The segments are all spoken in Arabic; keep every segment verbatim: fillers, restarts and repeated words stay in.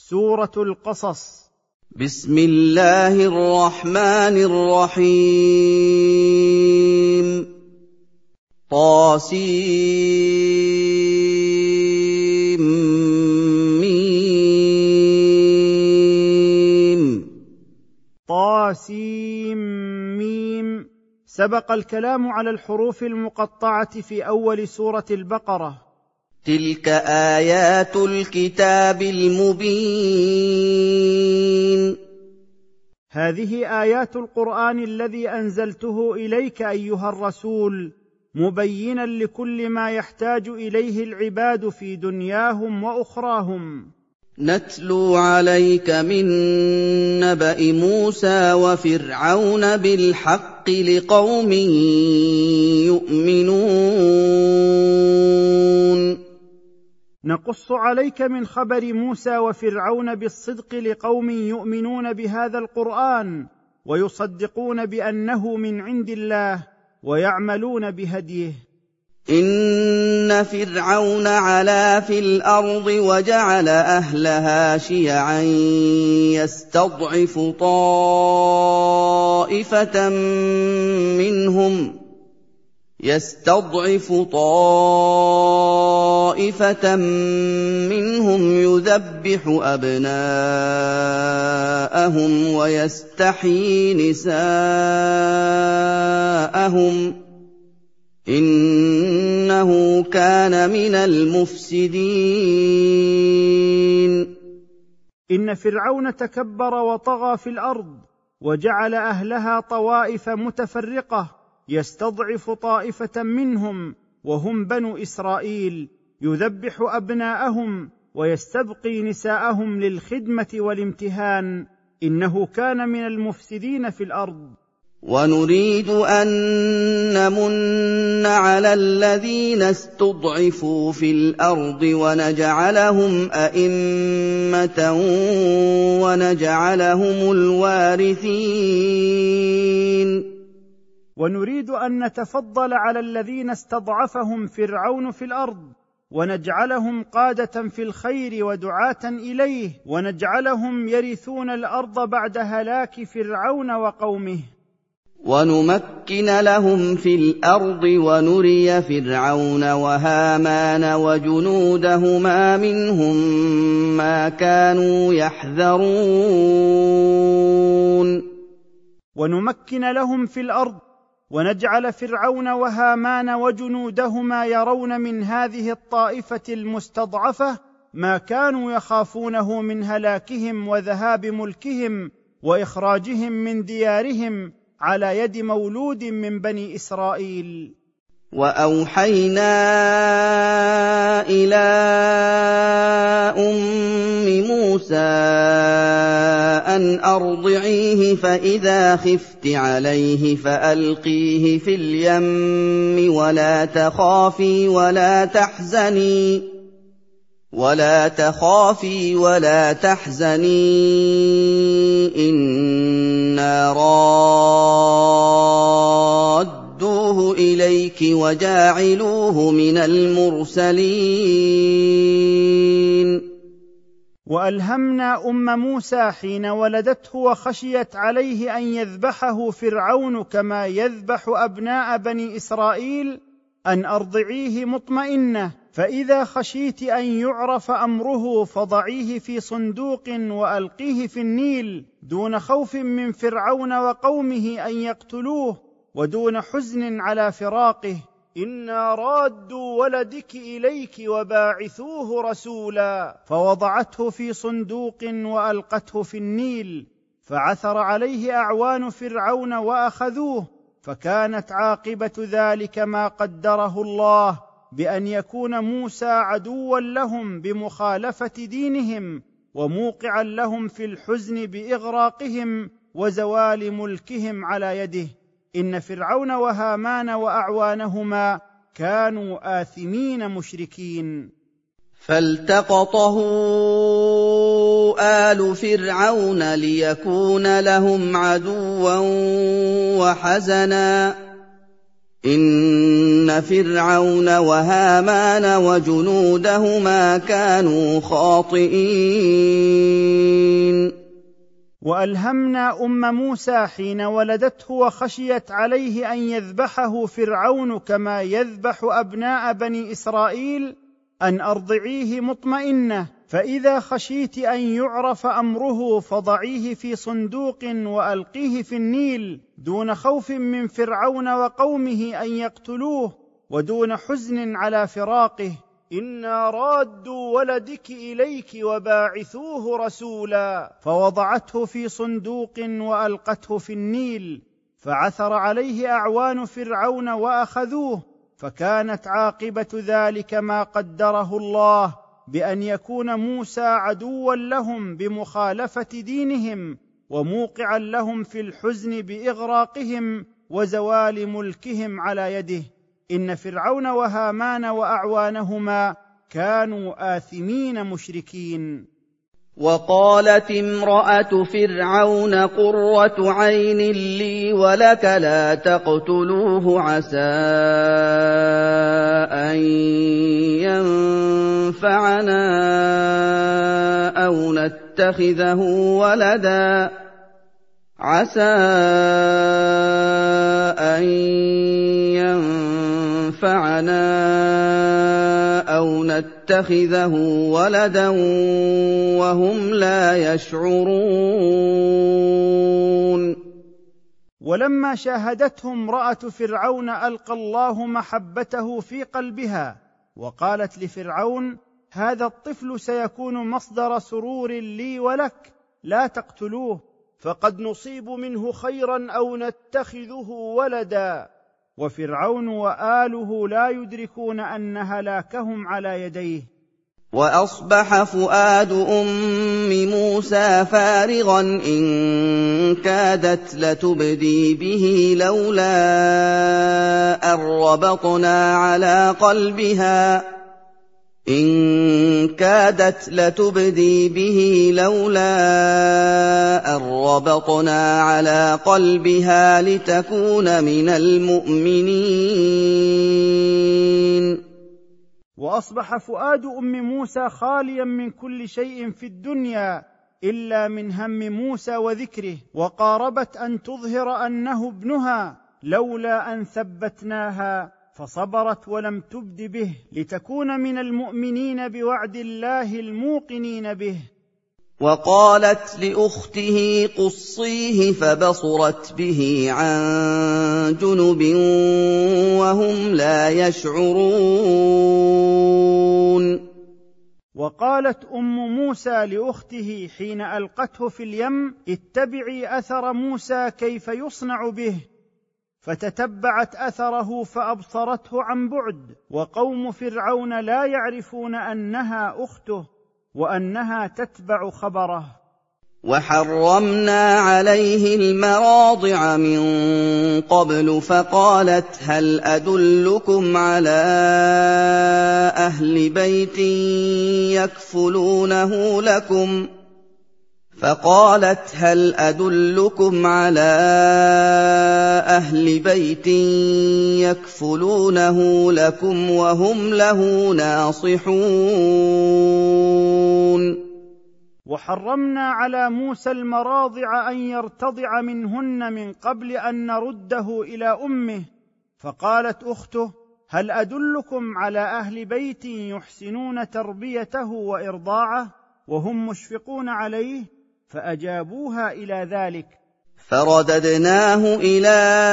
سورة القصص. بسم الله الرحمن الرحيم. طاسيم ميم. طاسيم ميم. سبق الكلام على الحروف المقطعة في أول سورة البقرة. تلك آيات الكتاب المبين. هذه آيات القرآن الذي أنزلته إليك أيها الرسول، مبينا لكل ما يحتاج إليه العباد في دنياهم وأخراهم. نتلو عليك من نبأ موسى وفرعون بالحق لقوم يؤمنون. نقص عليك من خبر موسى وفرعون بالصدق لقوم يؤمنون بهذا القرآن ويصدقون بأنه من عند الله ويعملون بهديه. إن فرعون علا في الأرض وجعل أهلها شيعا يستضعف طائفة منهم يستضعف طائفة منهم يذبح أبناءهم ويستحيي نساءهم إنه كان من المفسدين. إن فرعون تكبر وطغى في الأرض وجعل أهلها طوائف متفرقة يستضعف طائفة منهم وهم بنو إسرائيل، يذبح أبناءهم ويستبقي نساءهم للخدمة والامتهان، إنه كان من المفسدين في الأرض. ونريد أن نمن على الذين استضعفوا في الأرض ونجعلهم أئمة ونجعلهم الوارثين. ونريد أن نتفضل على الذين استضعفهم فرعون في الأرض ونجعلهم قادة في الخير ودعاة إليه، ونجعلهم يرثون الأرض بعد هلاك فرعون وقومه. ونمكن لهم في الأرض ونري فرعون وهامان وجنودهما منهم ما كانوا يحذرون. ونمكن لهم في الأرض ونجعل فرعون وهامان وجنودهما يرون من هذه الطائفة المستضعفة ما كانوا يخافونه من هلاكهم وذهاب ملكهم وإخراجهم من ديارهم على يد مولود من بني إسرائيل. وأوحينا إلى أم موسى أن أرضعيه فإذا خفت عليه فألقيه في اليم ولا تخافي ولا تحزني ولا تخافي ولا تحزني إنا رادوه إليك وجاعلوه من المرسلين. وألهمنا أم موسى حين ولدته وخشيت عليه أن يذبحه فرعون كما يذبح أبناء بني إسرائيل أن أرضعيه مطمئنة، فإذا خشيت أن يعرف أمره فضعيه في صندوق وألقيه في النيل دون خوف من فرعون وقومه أن يقتلوه ودون حزن على فراقه، إنا رادوا ولدك إليك وباعثوه رسولا. فوضعته في صندوق وألقته في النيل، فعثر عليه أعوان فرعون وأخذوه، فكانت عاقبة ذلك ما قدره الله بأن يكون موسى عدوا لهم بمخالفة دينهم وموقعا لهم في الحزن بإغراقهم وزوال ملكهم على يده. إن فرعون وهامان وأعوانهما كانوا آثمين مشركين. فالتقطه آل فرعون ليكون لهم عدوا وحزنا إن فرعون وهامان وجنودهما كانوا خاطئين وألهمنا أم موسى حين ولدته وخشيت عليه أن يذبحه فرعون كما يذبح أبناء بني إسرائيل أن أرضعيه مطمئنة، فإذا خشيت أن يعرف أمره فضعيه في صندوق وألقيه في النيل، دون خوف من فرعون وقومه أن يقتلوه ودون حزن على فراقه. إنا رادوا ولدك إليك وباعثوه رسولا. فوضعته في صندوق وألقته في النيل، فعثر عليه أعوان فرعون وأخذوه، فكانت عاقبة ذلك ما قدره الله، بأن يكون موسى عدوا لهم بمخالفة دينهم، وموقعا لهم في الحزن بإغراقهم وزوال ملكهم على يده. إن فرعون وهامان وأعوانهما كانوا آثمين مشركين. وقالت امرأة فرعون قرة عين لي ولك لا تقتلوه عسى أن ينفعنا أو نتخذه ولدا عسى أن ينفعنا أو نتخذه ولدا وهم لا يشعرون. ولما شاهدته امرأة فرعون ألقى الله محبته في قلبها، وقالت لفرعون: هذا الطفل سيكون مصدر سرور لي ولك، لا تقتلوه، فقد نصيب منه خيرا أو نتخذه ولدا. وفرعون وآله لا يدركون أن هلاكهم على يديه. وأصبح فؤاد أم موسى فارغا إن كادت لتبدي به لولا أن ربطنا على قلبها إن كادت لتبدي به لولا أن ربطنا على قلبها لتكون من المؤمنين. وأصبح فؤاد أم موسى خاليا من كل شيء في الدنيا إلا من هم موسى وذكره، وقاربت أن تظهر أنه ابنها لولا أن ثبتناها، فصبرت ولم تبد به لتكون من المؤمنين بوعد الله الموقنين به. وقالت لأخته قصيه فبصرت به عن جنب وهم لا يشعرون. وقالت أم موسى لأخته حين ألقته في اليم: اتبعي أثر موسى كيف يصنع به. فتتبعت أثره فأبصرته عن بعد، وقوم فرعون لا يعرفون أنها أخته وأنها تتبع خبره. وحرمنا عليه المراضع من قبل فقالت هل أدلكم على أهل بيت يكفلونه لكم فقالت هل أدلكم على أهل بيت يكفلونه لكم وهم له ناصحون. وحرمنا على موسى المراضع أن يرتضع منهن من قبل أن نرده إلى أمه، فقالت أخته هل أدلكم على أهل بيت يحسنون تربيته وإرضاعه وهم مشفقون عليه؟ فأجابوها إلى ذلك. فرددناه إلى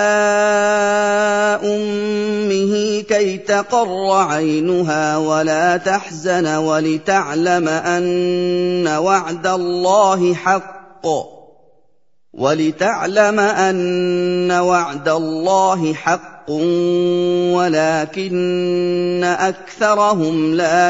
أمه كي تقر عينها ولا تحزن ولتعلم أن وعد الله حق ولتعلم أن وعد الله حق ولكن أكثرهم لا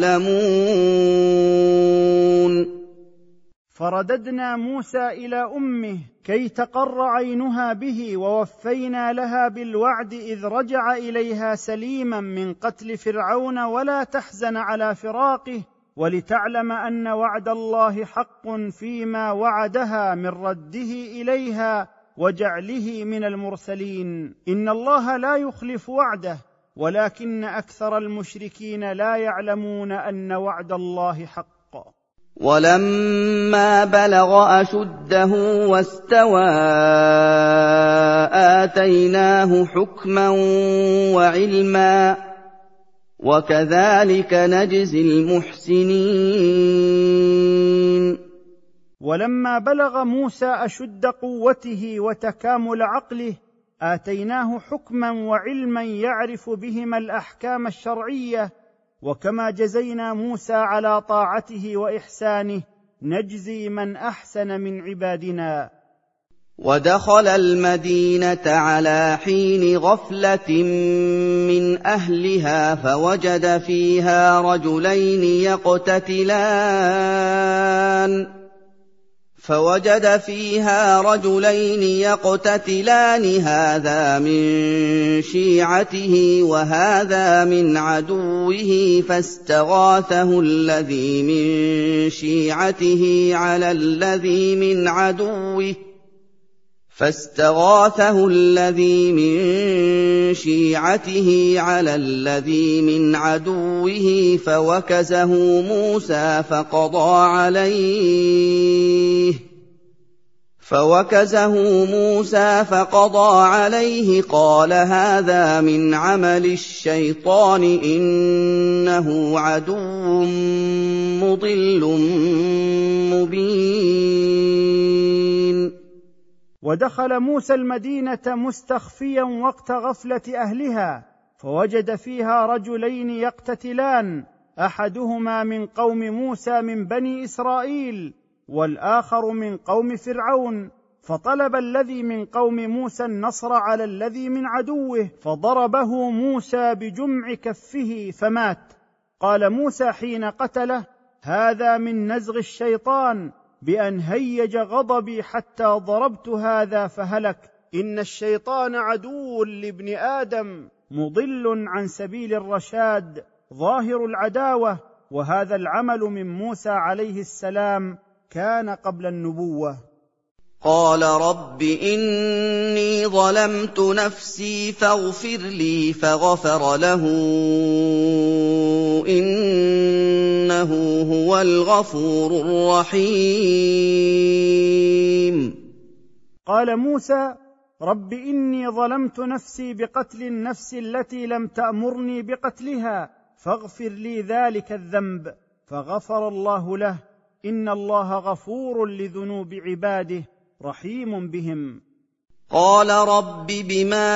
يعلمون. فرددنا موسى إلى أمه كي تقر عينها به، ووفينا لها بالوعد إذ رجع إليها سليما من قتل فرعون ولا تحزن على فراقه، ولتعلم أن وعد الله حق فيما وعدها من رده إليها وجعله من المرسلين. إن الله لا يخلف وعده، ولكن أكثر المشركين لا يعلمون أن وعد الله حق. وَلَمَّا بَلَغَ أَشُدَّهُ وَاسْتَوَىٰ آتَيْنَاهُ حُكْمًا وَعِلْمًا ۚ وَكَذَٰلِكَ نَجْزِي الْمُحْسِنِينَ. ولما بلغ موسى أشد قوته وتكامل عقله آتيناه حكما وعلما يعرف بهما الأحكام الشرعية، وكما جزينا موسى على طاعته وإحسانه نجزي من أحسن من عبادنا. ودخل المدينة على حين غفلة من أهلها فوجد فيها رجلين يقتتلان فوجد فيها رجلين يقتتلان هذا من شيعته وهذا من عدوه فاستغاثه الذي من شيعته على الذي من عدوه فاستغاثه الذي من شيعته على الذي من عدوه فوكزه موسى فقضى عليه فوكزه موسى فقضى عليه قال هذا من عمل الشيطان إنه عدو مضل مبين. ودخل موسى المدينة مستخفيا وقت غفلة أهلها فوجد فيها رجلين يقتتلان، أحدهما من قوم موسى من بني إسرائيل والآخر من قوم فرعون، فطلب الذي من قوم موسى النصر على الذي من عدوه فضربه موسى بجمع كفه فمات. قال موسى حين قتله هذا من نزغ الشيطان بأن هيج غضبي حتى ضربت هذا فهلك، إن الشيطان عدو لابن آدم مضل عن سبيل الرشاد ظاهر العداوة، وهذا العمل من موسى عليه السلام كان قبل النبوة. قال رب إني ظلمت نفسي فاغفر لي فغفر له إنه هو الغفور الرحيم. قال موسى رب إني ظلمت نفسي بقتل النفس التي لم تأمرني بقتلها فاغفر لي ذلك الذنب، فغفر الله له إن الله غفور لذنوب عباده رحيم بهم. قال رب بما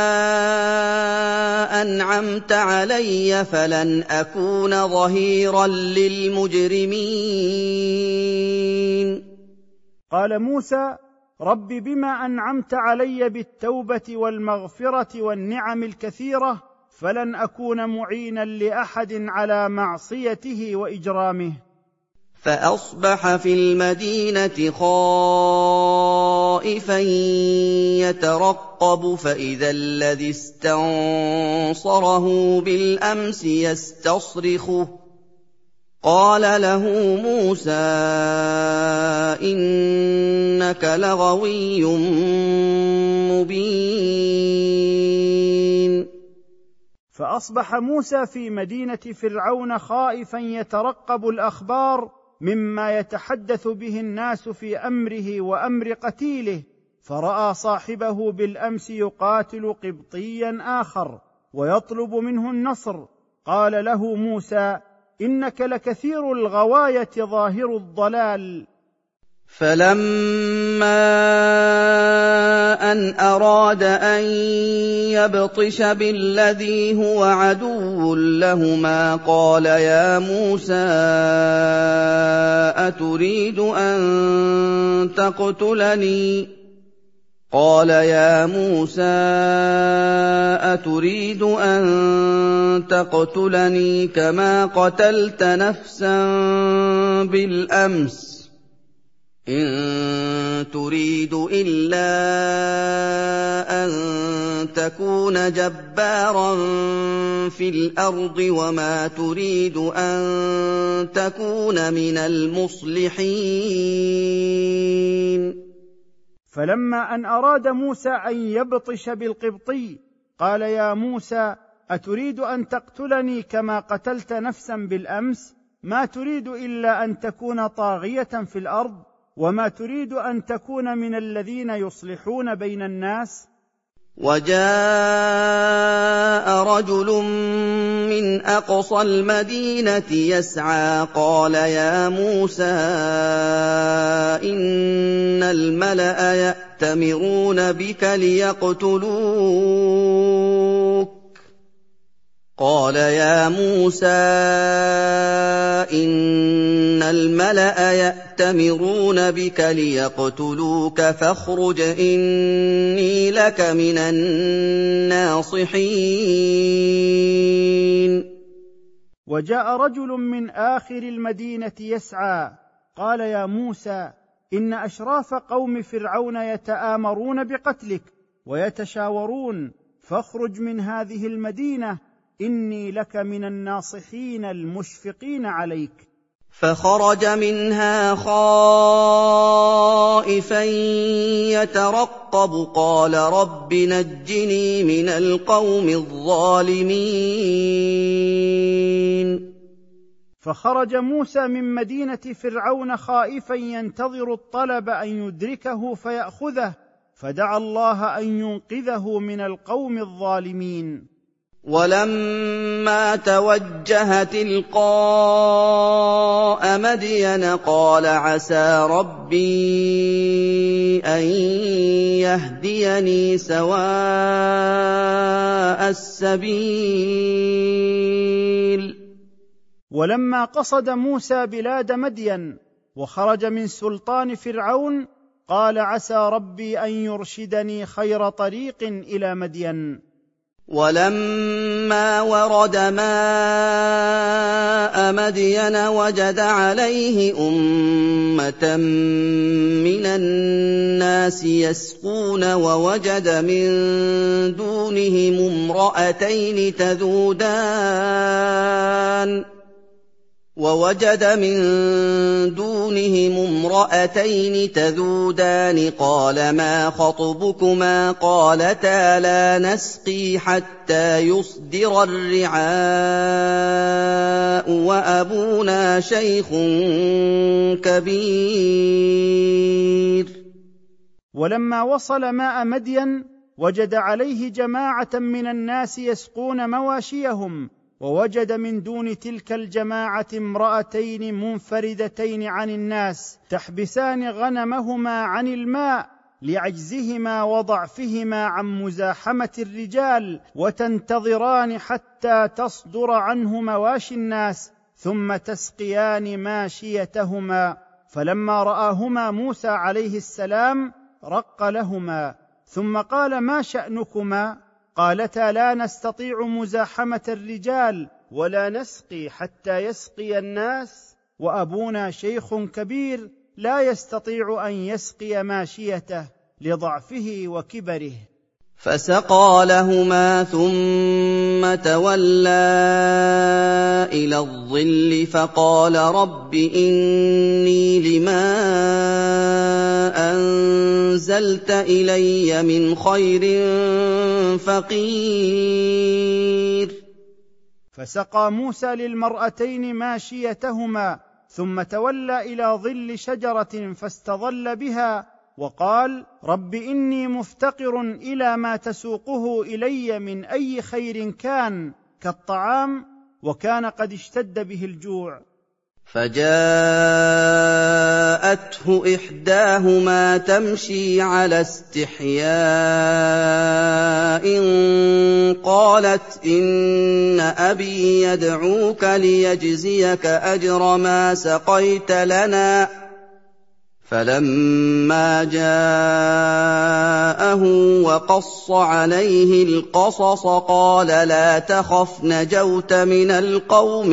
أنعمت علي فلن أكون ظهيرا للمجرمين. قال موسى رب بما أنعمت علي بالتوبة والمغفرة والنعم الكثيرة فلن أكون معينا لأحد على معصيته وإجرامه. فأصبح في المدينة خائفا يترقب فإذا الذي استنصره بالأمس يستصرخه قال له موسى إنك لغوي مبين. فأصبح موسى في مدينة فرعون خائفا يترقب الأخبار مما يتحدث به الناس في أمره وأمر قتيله، فرأى صاحبه بالأمس يقاتل قبطيا آخر ويطلب منه النصر. قال له موسى إنك لكثير الغواية ظاهر الضلال. فلما أن أراد أن يبطش بالذي هو عدو لهما قال يا موسى أتريد أن تقتلني قال يا موسى أتريد أن تقتلني كما قتلت نفسا بالأمس إن تريد إلا أن تكون جبارا في الأرض وما تريد أن تكون من المصلحين. فلما أن أراد موسى أن يبطش بالقبطي قال يا موسى أتريد أن تقتلني كما قتلت نفسا بالأمس ما تريد إلا أن تكون طاغية في الأرض، وما تريد أن تكون من الذين يصلحون بين الناس؟ وَجَاءَ رَجُلٌ مِّنْ أَقْصَى الْمَدِينَةِ يَسْعَىٰ قَالَ يَا مُوسَىٰ إِنَّ الْمَلَأَ يَأْتَمِرُونَ بِكَ لِيَقْتُلُوكَ قال يا موسى إن الملأ يأتمرون بك ليقتلوك فاخرج إني لك من الناصحين. وجاء رجل من آخر المدينة يسعى قال يا موسى إن أشراف قوم فرعون يتآمرون بقتلك ويتشاورون، فاخرج من هذه المدينة إني لك من الناصحين المشفقين عليك. فخرج منها خائفا يترقب قال رب نجني من القوم الظالمين. فخرج موسى من مدينة فرعون خائفا ينتظر الطلب أن يدركه فيأخذه، فدعا الله أن ينقذه من القوم الظالمين. ولما توجه تلقاء مدين قال عسى ربي أن يهديني سواء السبيل. ولما قصد موسى بلاد مدين وخرج من سلطان فرعون قال عسى ربي أن يرشدني خير طريق إلى مدين. ولما ورد ماء مدين وجد عليه أمة من الناس يسقون ووجد من دونهم امرأتين تذودان ووجد من دونهم امرأتين تذودان قال ما خطبكما قالتا لا نسقي حتى يصدر الرعاء وأبونا شيخ كبير. ولما وصل ماء مدين وجد عليه جماعة من الناس يسقون مواشيهم، ووجد من دون تلك الجماعة امرأتين منفردتين عن الناس تحبسان غنمهما عن الماء لعجزهما وضعفهما عن مزاحمة الرجال، وتنتظران حتى تصدر عنه مواشي الناس ثم تسقيان ماشيتهما. فلما رآهما موسى عليه السلام رق لهما، ثم قال ما شأنكما؟ قالتا لا نستطيع مزاحمة الرجال ولا نسقي حتى يسقي الناس، وأبونا شيخ كبير لا يستطيع أن يسقي ماشيته لضعفه وكبره. فسقى لهما ثم تولى إلى الظل فقال رب إني لما أنزلت إلي من خير فقير. فسقى موسى للمرأتين ماشيتهما ثم تولى إلى ظل شجرة فاستظل بها وقال رب إني مفتقر إلى ما تسوقه إلي من أي خير كان كالطعام، وكان قد اشتد به الجوع. فجاءته إحداهما تمشي على استحياء قالت إن أبي يدعوك ليجزيك أجر ما سقيت لنا. فلما جاءه وقص عليه القصص قال لا تخف نجوت من القوم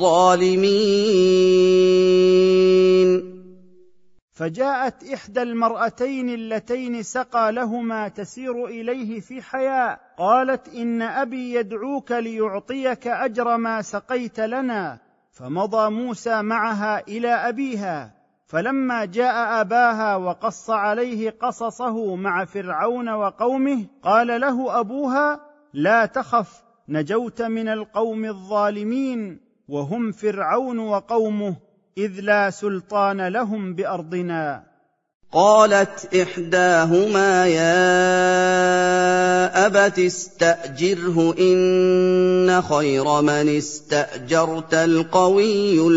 الظالمين. فجاءت إحدى المرأتين اللتين سقى لهما تسير إليه في حياء قالت إن أبي يدعوك ليعطيك أجر ما سقيت لنا. فمضى موسى معها إلى أبيها، فلما جاء أباها وقص عليه قصصه مع فرعون وقومه قال له أبوها لا تخف نجوت من القوم الظالمين. وهم فرعون وقومه، إذ لا سلطان لهم بأرضنا. قالت إحداهما يا أبت استأجره إن خير من استأجرت القوي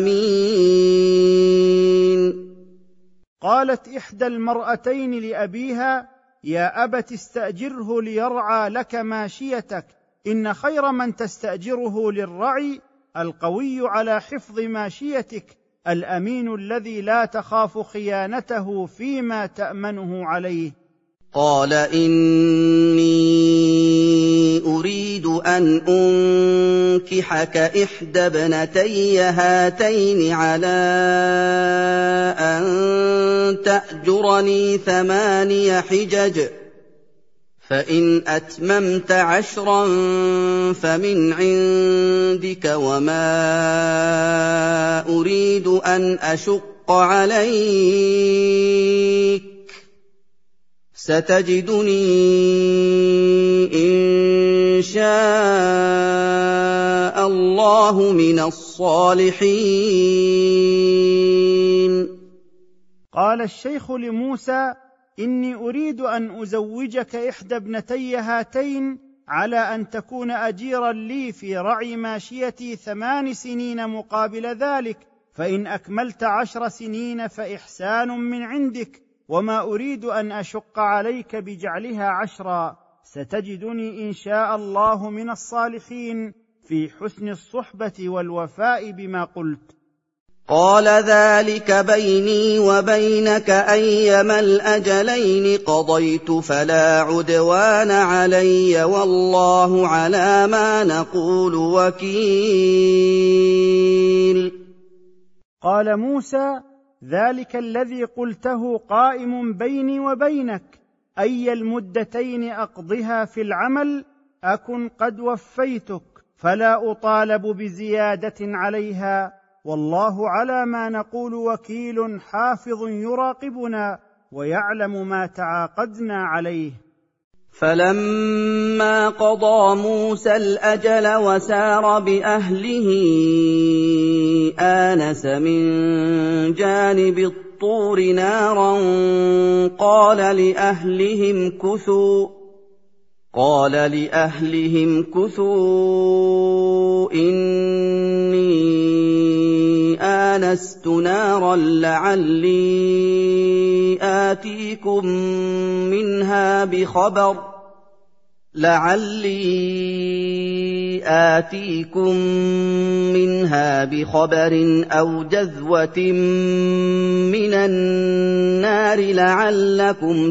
الأمين. قالت إحدى المرأتين لأبيها يا أبت استأجره ليرعى لك ماشيتك، إن خير من تستأجره للرعي القوي على حفظ ماشيتك الأمين الذي لا تخاف خيانته فيما تأمنه عليه. قال إني أريد أن أنكحك إحدى ابنتي هاتين على أن تأجرني ثماني حجج، فإن أتممت عشرا فمن عندك، وما أريد أن أشق عليك، ستجدني إن شاء الله من الصالحين. قال الشيخ لموسى إني أريد أن أزوجك إحدى ابنتي هاتين على أن تكون أجيرا لي في رعي ماشيتي ثمان سنين مقابل ذلك، فإن أكملت عشر سنين فإحسان من عندك، وما أريد أن أشق عليك بجعلها عشرا، ستجدني إن شاء الله من الصالحين في حسن الصحبة والوفاء بما قلت. قال ذلك بيني وبينك أيما الأجلين قضيت فلا عدوان علي، والله على ما نقول وكيل. قال موسى ذلك الذي قلته قائم بيني وبينك، أي المدتين أقضها في العمل أكن قد وفيتك، فلا أطالب بزيادة عليها، والله على ما نقول وكيل حافظ يراقبنا ويعلم ما تعاقدنا عليه. فلما قضى موسى الأجل وسار بأهله آنس من جانب الطور نارا قال لأهلهم كثوا قال لأهلهم كثوا إني آنست نارا لعلي آتيكم منها بخبر لعلي آتيكم منها بخبر أو جذوة من النار لعلكم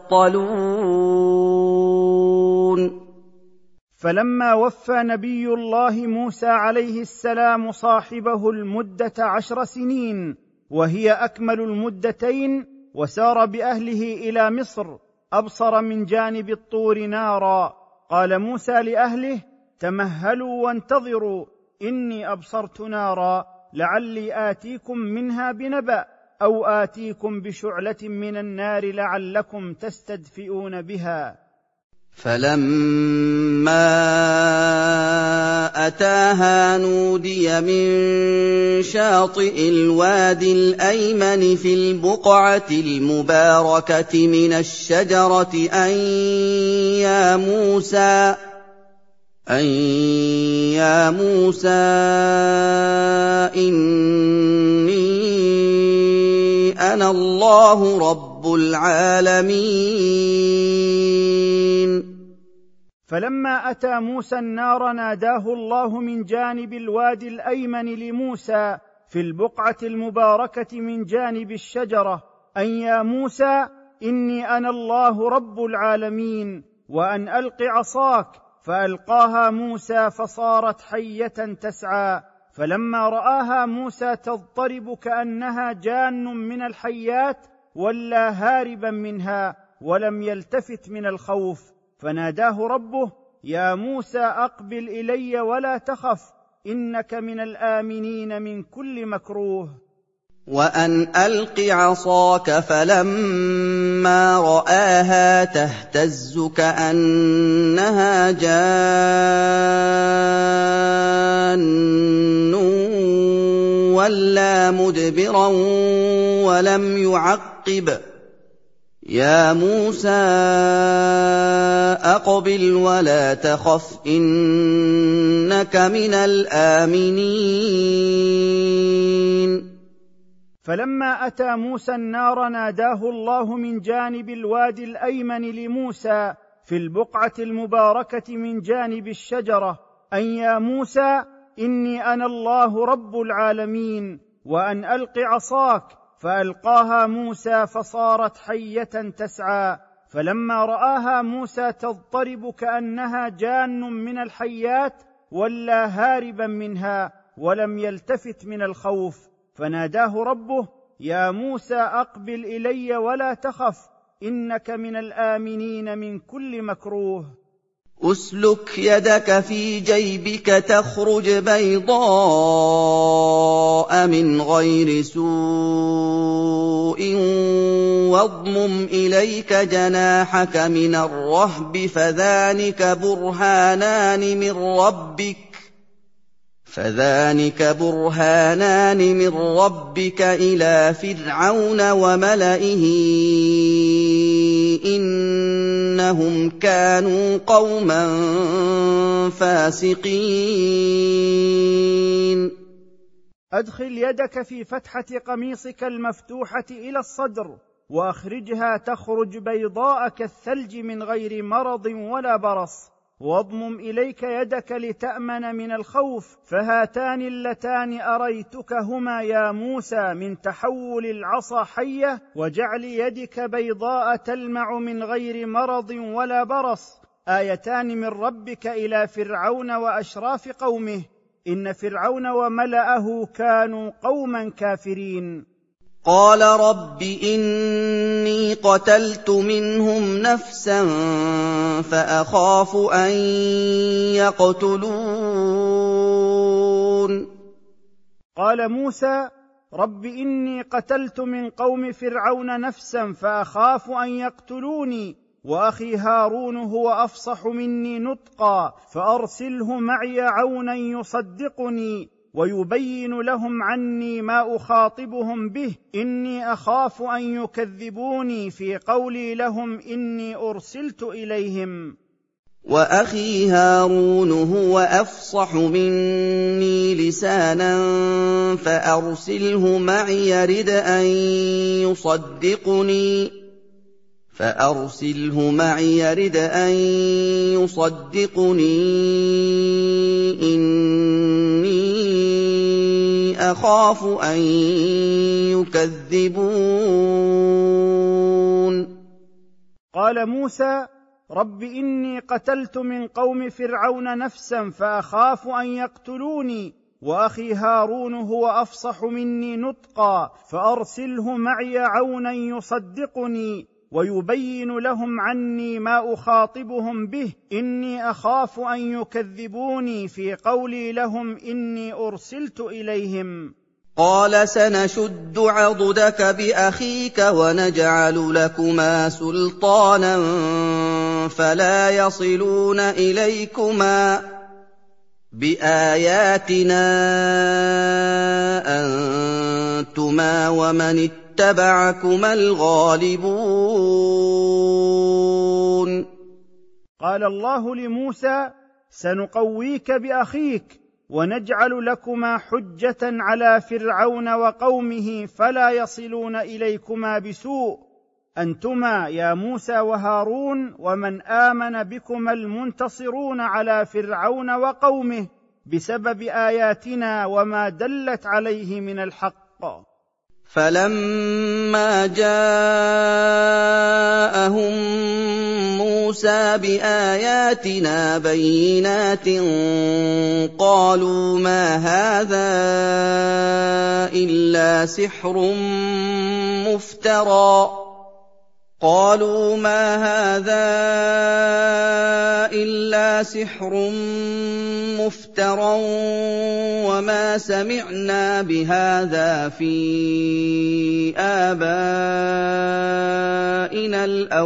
تصطلون. فلما وفى نبي الله موسى عليه السلام صاحبه المدة عشر سنين وهي أكمل المدتين، وسار بأهله إلى مصر، أبصر من جانب الطور نارا. قال موسى لأهله تمهلوا وانتظروا، إني أبصرت نارا لعلي آتيكم منها بنبأ أو آتيكم بشعلة من النار لعلكم تستدفئون بها. فلما أتاها نودي من شاطئ الوادي الأيمن في البقعة المباركة من الشجرة أن يا موسى أن يا موسى إني أنا الله رب العالمين. فلما أتى موسى النار ناداه الله من جانب الوادي الأيمن لموسى في البقعة المباركة من جانب الشجرة أن يا موسى إني أنا الله رب العالمين، وأن ألق عصاك، فألقاها موسى فصارت حية تسعى. فلما رآها موسى تضطرب كأنها جان من الحيات ولى هاربا منها ولم يلتفت من الخوف، فناداه ربه يا موسى أقبل إلي ولا تخف، إنك من الآمنين من كل مكروه. وَأَنْ أَلْقِ عَصَاكَ فَلَمَّا رَآهَا تَهْتَزُّ كَأَنَّهَا جَانٌّ وَلَّىٰ مُدْبِرًا وَلَمْ يُعَقِّبْ ۚ يَا مُوسَىٰ أَقْبِلْ وَلَا تَخَفْ إِنَّكَ مِنَ الْآمِنِينَ فلما أتى موسى النار ناداه الله من جانب الوادي الأيمن لموسى في البقعة المباركة من جانب الشجرة أن يا موسى إني أنا الله رب العالمين، وأن ألق عصاك، فألقاها موسى فصارت حية تسعى، فلما رآها موسى تضطرب كأنها جان من الحيات ولى هاربا منها ولم يلتفت من الخوف، فناداه ربه يا موسى أقبل إلي ولا تخف إنك من الآمنين من كل مكروه. أسلك يدك في جيبك تخرج بيضاء من غير سوء واضمم إليك جناحك من الرهب فذلك برهانان من ربك فذلك برهانان من ربك إلى فرعون وملئه إنهم كانوا قوما فاسقين. أدخل يدك في فتحة قميصك المفتوحة إلى الصدر وأخرجها تخرج بيضاء كالثلج من غير مرض ولا برص، واضمم إليك يدك لتأمن من الخوف، فهاتان اللتان أريتك هما يا موسى من تحول العصا حية وجعل يدك بيضاء تلمع من غير مرض ولا برص، آيتان من ربك إلى فرعون وأشراف قومه إن فرعون وملأه كانوا قوما كافرين. قال رب إني قتلت منهم نفسا فأخاف أن يقتلون. قال موسى رب إني قتلت من قوم فرعون نفسا فأخاف أن يقتلوني وأخي هارون هو أفصح مني نطقا فأرسله معي عونا يصدقني ويبين لهم عني ما أخاطبهم به إني أخاف أن يكذبوني في قولي لهم إني أرسلت إليهم. وأخي هارون هو أفصح مني لسانا فأرسله معي يرد أن يصدقني فأرسله معي يرد أن يصدقني إني أخاف أن يكذبون. قال موسى رب إني قتلت من قوم فرعون نفسا فأخاف أن يقتلوني وأخي هارون هو أفصح مني نطقا فأرسله معي عونا يصدقني ويبين لهم عني ما أخاطبهم به إني أخاف أن يكذبوني في قولي لهم إني أرسلت إليهم. قال سنشد عضدك بأخيك ونجعل لكما سلطانا فلا يصلون إليكما بآياتنا أنتما ومن اتبعكما الغالبون. قال الله لموسى سنقويك بأخيك ونجعل لكما حجة على فرعون وقومه فلا يصلون إليكما بسوء أنتما يا موسى وهارون ومن آمن بكما المنتصرون على فرعون وقومه بسبب آياتنا وما دلت عليه من الحق. فلما جاءهم موسى بآياتنا بينات قالوا ما هذا إلا سحر مفترى قَالُوا مَا هَٰذَا إِلَّا سِحْرٌ مُّفْتَرًى وَمَا سَمِعْنَا بِهَٰذَا فِي آبَائِنَا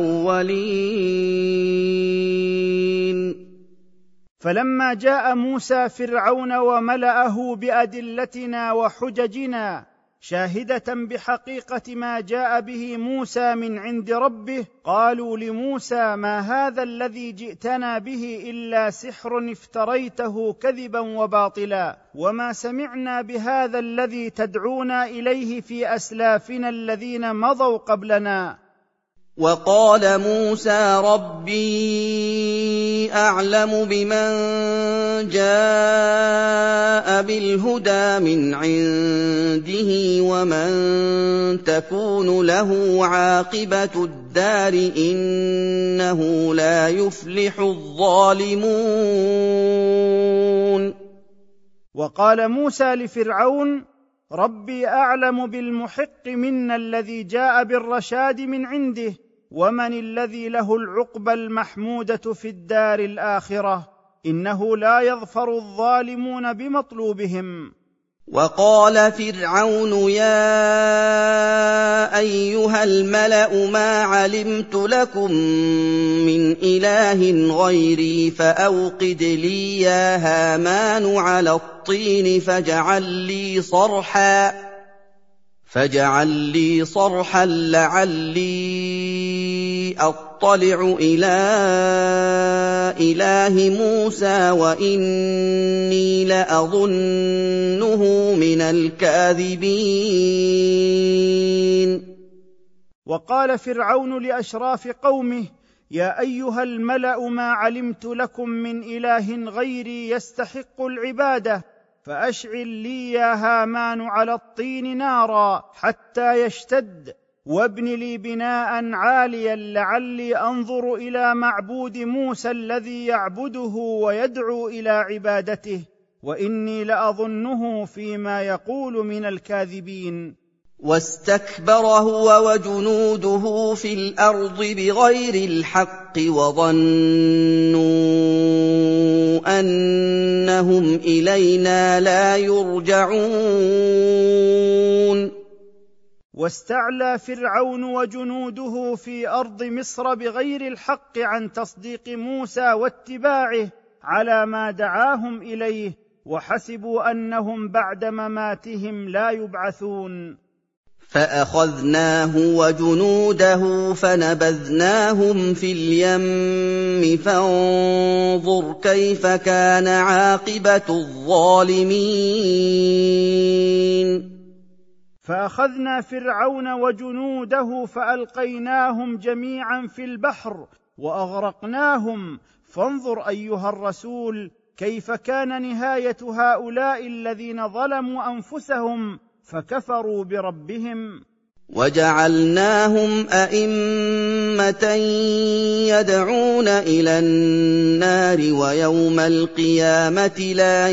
الْأَوَّلِينَ فلما جاء موسى فرعون وملأه بأدلتنا وحججنا شاهدة بحقيقة ما جاء به موسى من عند ربه، قالوا لموسى ما هذا الذي جئتنا به إلا سحر افتريته كذبا وباطلا، وما سمعنا بهذا الذي تدعونا إليه في أسلافنا الذين مضوا قبلنا. وَقَالَ مُوسَىٰ رَبِّي أَعْلَمُ بِمَن جَاءَ بِالْهُدَىٰ مِنْ عِندِهِ وَمَن تَكُونُ لَهُ عَاقِبَةُ الدَّارِ ۖ إِنَّهُ لَا يُفْلِحُ الظَّالِمُونَ. وقال موسى لفرعون: ربي أعلم بالمحق منا الذي جاء بالرشاد من عنده، ومن الذي له العقبى المحمودة في الدار الآخرة، إنه لا يظفر الظالمون بمطلوبهم. وقال فرعون يا أيها الملأ ما علمت لكم من إله غيري فأوقد لي يا هامان على الطين فاجعل لي صرحا فاجعل لي صرحا لعلي أطلع إلى إله موسى وإني لأظنه من الكاذبين. وقال فرعون لأشراف قومه: يا أيها الملأ ما علمت لكم من إله غيري يستحق العبادة، فأشعل لي يا هامان على الطين نارا حتى يشتد، وابن لي بناء عاليا لعلي أنظر إلى معبود موسى الذي يعبده ويدعو إلى عبادته، وإني لأظنه فيما يقول من الكاذبين. واستكبر هو وجنوده في الأرض بغير الحق وظنوا أنهم إلينا لا يرجعون. واستعلى فرعون وجنوده في أرض مصر بغير الحق عن تصديق موسى واتباعه على ما دعاهم إليه، وحسبوا أنهم بعد مماتهم لا يبعثون. فأخذناه وجنوده فنبذناهم في اليم فانظر كيف كان عاقبة الظالمين. فأخذنا فرعون وجنوده فألقيناهم جميعا في البحر وأغرقناهم، فانظر أيها الرسول كيف كان نهاية هؤلاء الذين ظلموا أنفسهم فكفروا بربهم. وجعلناهم أئمة يدعون إلى النار ويوم القيامة لا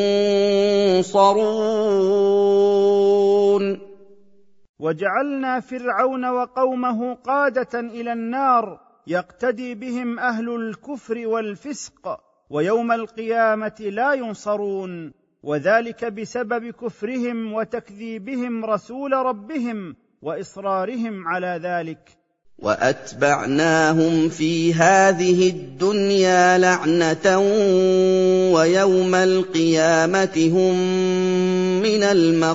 ينصرون. وجعلنا فرعون وقومه قادة إلى النار يقتدي بهم أهل الكفر والفسق، ويوم القيامة لا ينصرون، وذلك بسبب كفرهم وتكذيبهم رسول ربهم وإصرارهم على ذلك. وأتبعناهم في هذه الدنيا لعنة ويوم القيامة هم من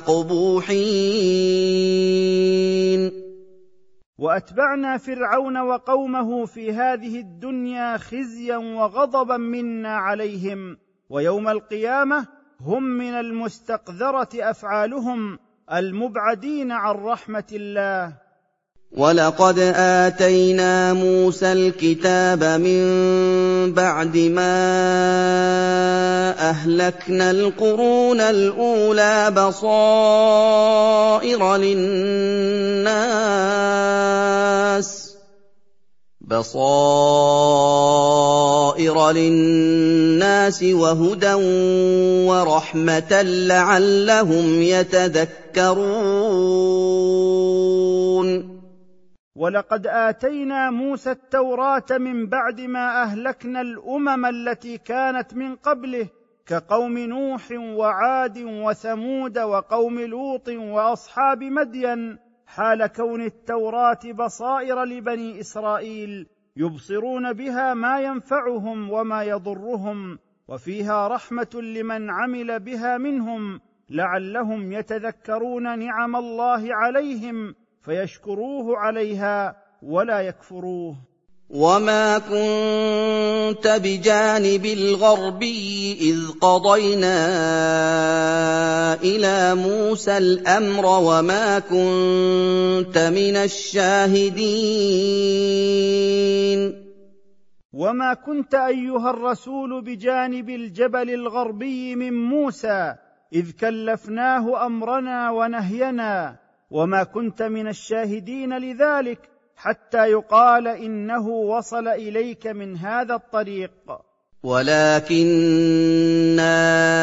المقبوحين. وأتبعنا فرعون وقومه في هذه الدنيا خزيا وغضبا منا عليهم، ويوم القيامة هم من المستقذرة أفعالهم المبعدين عن رحمة الله. ولقد آتينا موسى الكتاب من بعد ما أهلكنا القرون الأولى بصائر للناس بصائر للناس وهدى ورحمة لعلهم يتذكرون. ولقد آتينا موسى التوراة من بعد ما أهلكنا الأمم التي كانت من قبله كقوم نوح وعاد وثمود وقوم لوط وأصحاب مدين، حال كون التوراة بصائر لبني إسرائيل يبصرون بها ما ينفعهم وما يضرهم، وفيها رحمة لمن عمل بها منهم لعلهم يتذكرون نعم الله عليهم فيشكروه عليها ولا يكفروه. وما كنت بجانب الغربي إذ قضينا إلى موسى الأمر وما كنت من الشاهدين. وما كنت أيها الرسول بجانب الجبل الغربي من موسى إذ كلفناه أمرنا ونهينا، وما كنت من الشاهدين لذلك حتى يقال إنه وصل إليك من هذا الطريق. ولكننا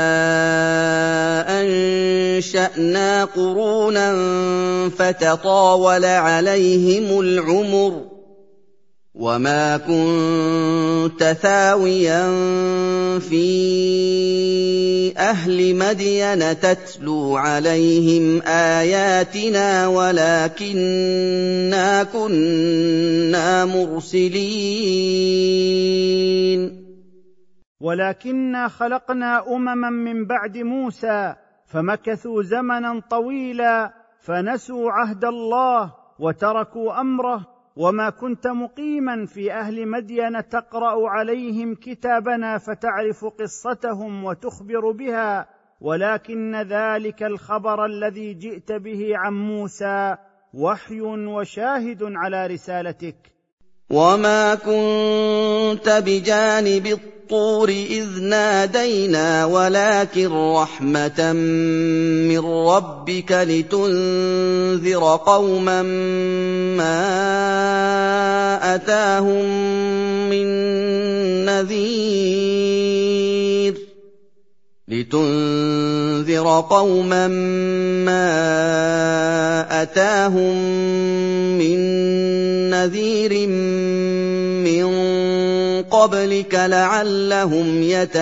أنشأنا قرونا فتطاول عليهم العمر وما كنت ثاويا في أهل مدين تتلو عليهم آياتنا ولكننا كنا مرسلين. ولكننا خلقنا أمما من بعد موسى فمكثوا زمنا طويلا فنسوا عهد الله وتركوا أمره، وما كنت مقيما في أهل مدين تقرأ عليهم كتابنا فتعرف قصتهم وتخبر بها، ولكن ذلك الخبر الذي جئت به عن موسى وحي وشاهد على رسالتك. وما كنت بجانب الطور إذ نادينا ولكن رحمة من ربك لتنذر قوما ما أتاهم من نذير لتنذر قوما ما أتاهم من نذير من قبلك لعلهم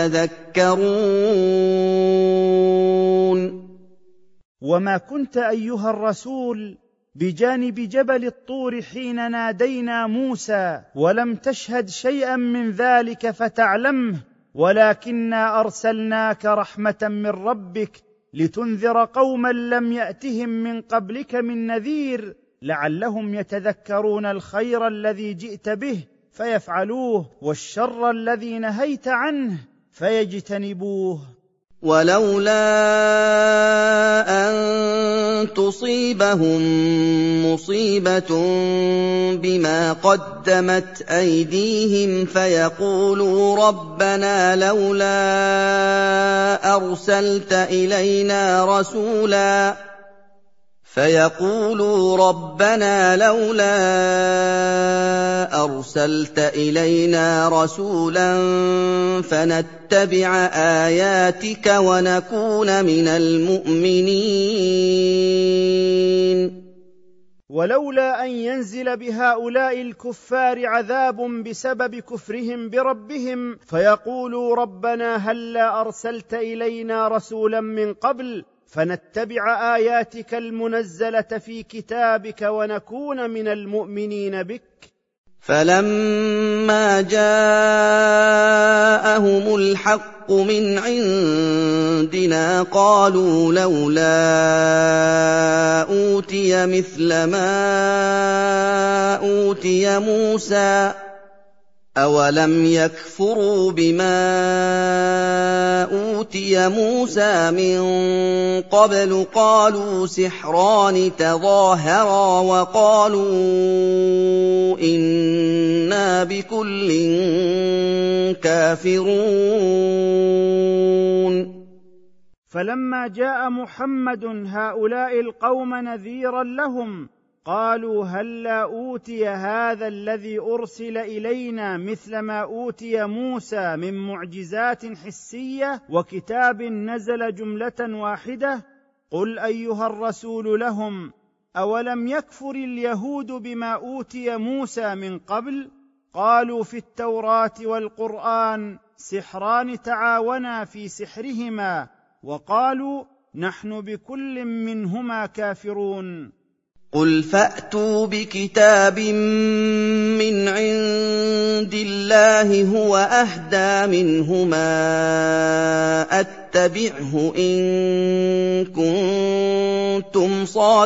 يتذكرون. وما كنت أيها الرسول بجانب جبل الطور حين نادينا موسى ولم تشهد شيئا من ذلك فتعلمه، ولكنا أرسلناك رحمة من ربك لتنذر قوما لم يأتهم من قبلك من نذير لعلهم يتذكرون الخير الذي جئت به فيفعلوه والشر الذي نهيت عنه فيجتنبوه. ولولا أن تصيبهم مصيبة بما قدمت أيديهم فيقولوا ربنا لولا أرسلت إلينا رسولا فيقولوا ربنا لولا أرسلت إلينا رسولا فنتبع آياتك ونكون من المؤمنين. ولولا أن ينزل بهؤلاء الكفار عذاب بسبب كفرهم بربهم فيقولوا ربنا هلا أرسلت إلينا رسولا من قبل فنتبع آياتك المنزلة في كتابك ونكون من المؤمنين بك. فلما جاءهم الحق من عندنا قالوا لولا أوتي مثل ما أوتي موسى أولم يكفروا بما أوتي موسى من قبل قالوا سحران تظاهرا وقالوا إنا بكل كافرون. فلما جاء محمد هؤلاء القوم نذيرا لهم قالوا هلا أوتي هذا الذي أرسل إلينا مثل ما أوتي موسى من معجزات حسية وكتاب نزل جملة واحدة. قل أيها الرسول لهم أولم يكفر اليهود بما أوتي موسى من قبل؟ قالوا في التوراة والقرآن سحران تعاونا في سحرهما، وقالوا نحن بكل منهما كافرون. قل فأتوا بكتاب من عند الله هو أهدى منهما أتبعه إن كنتم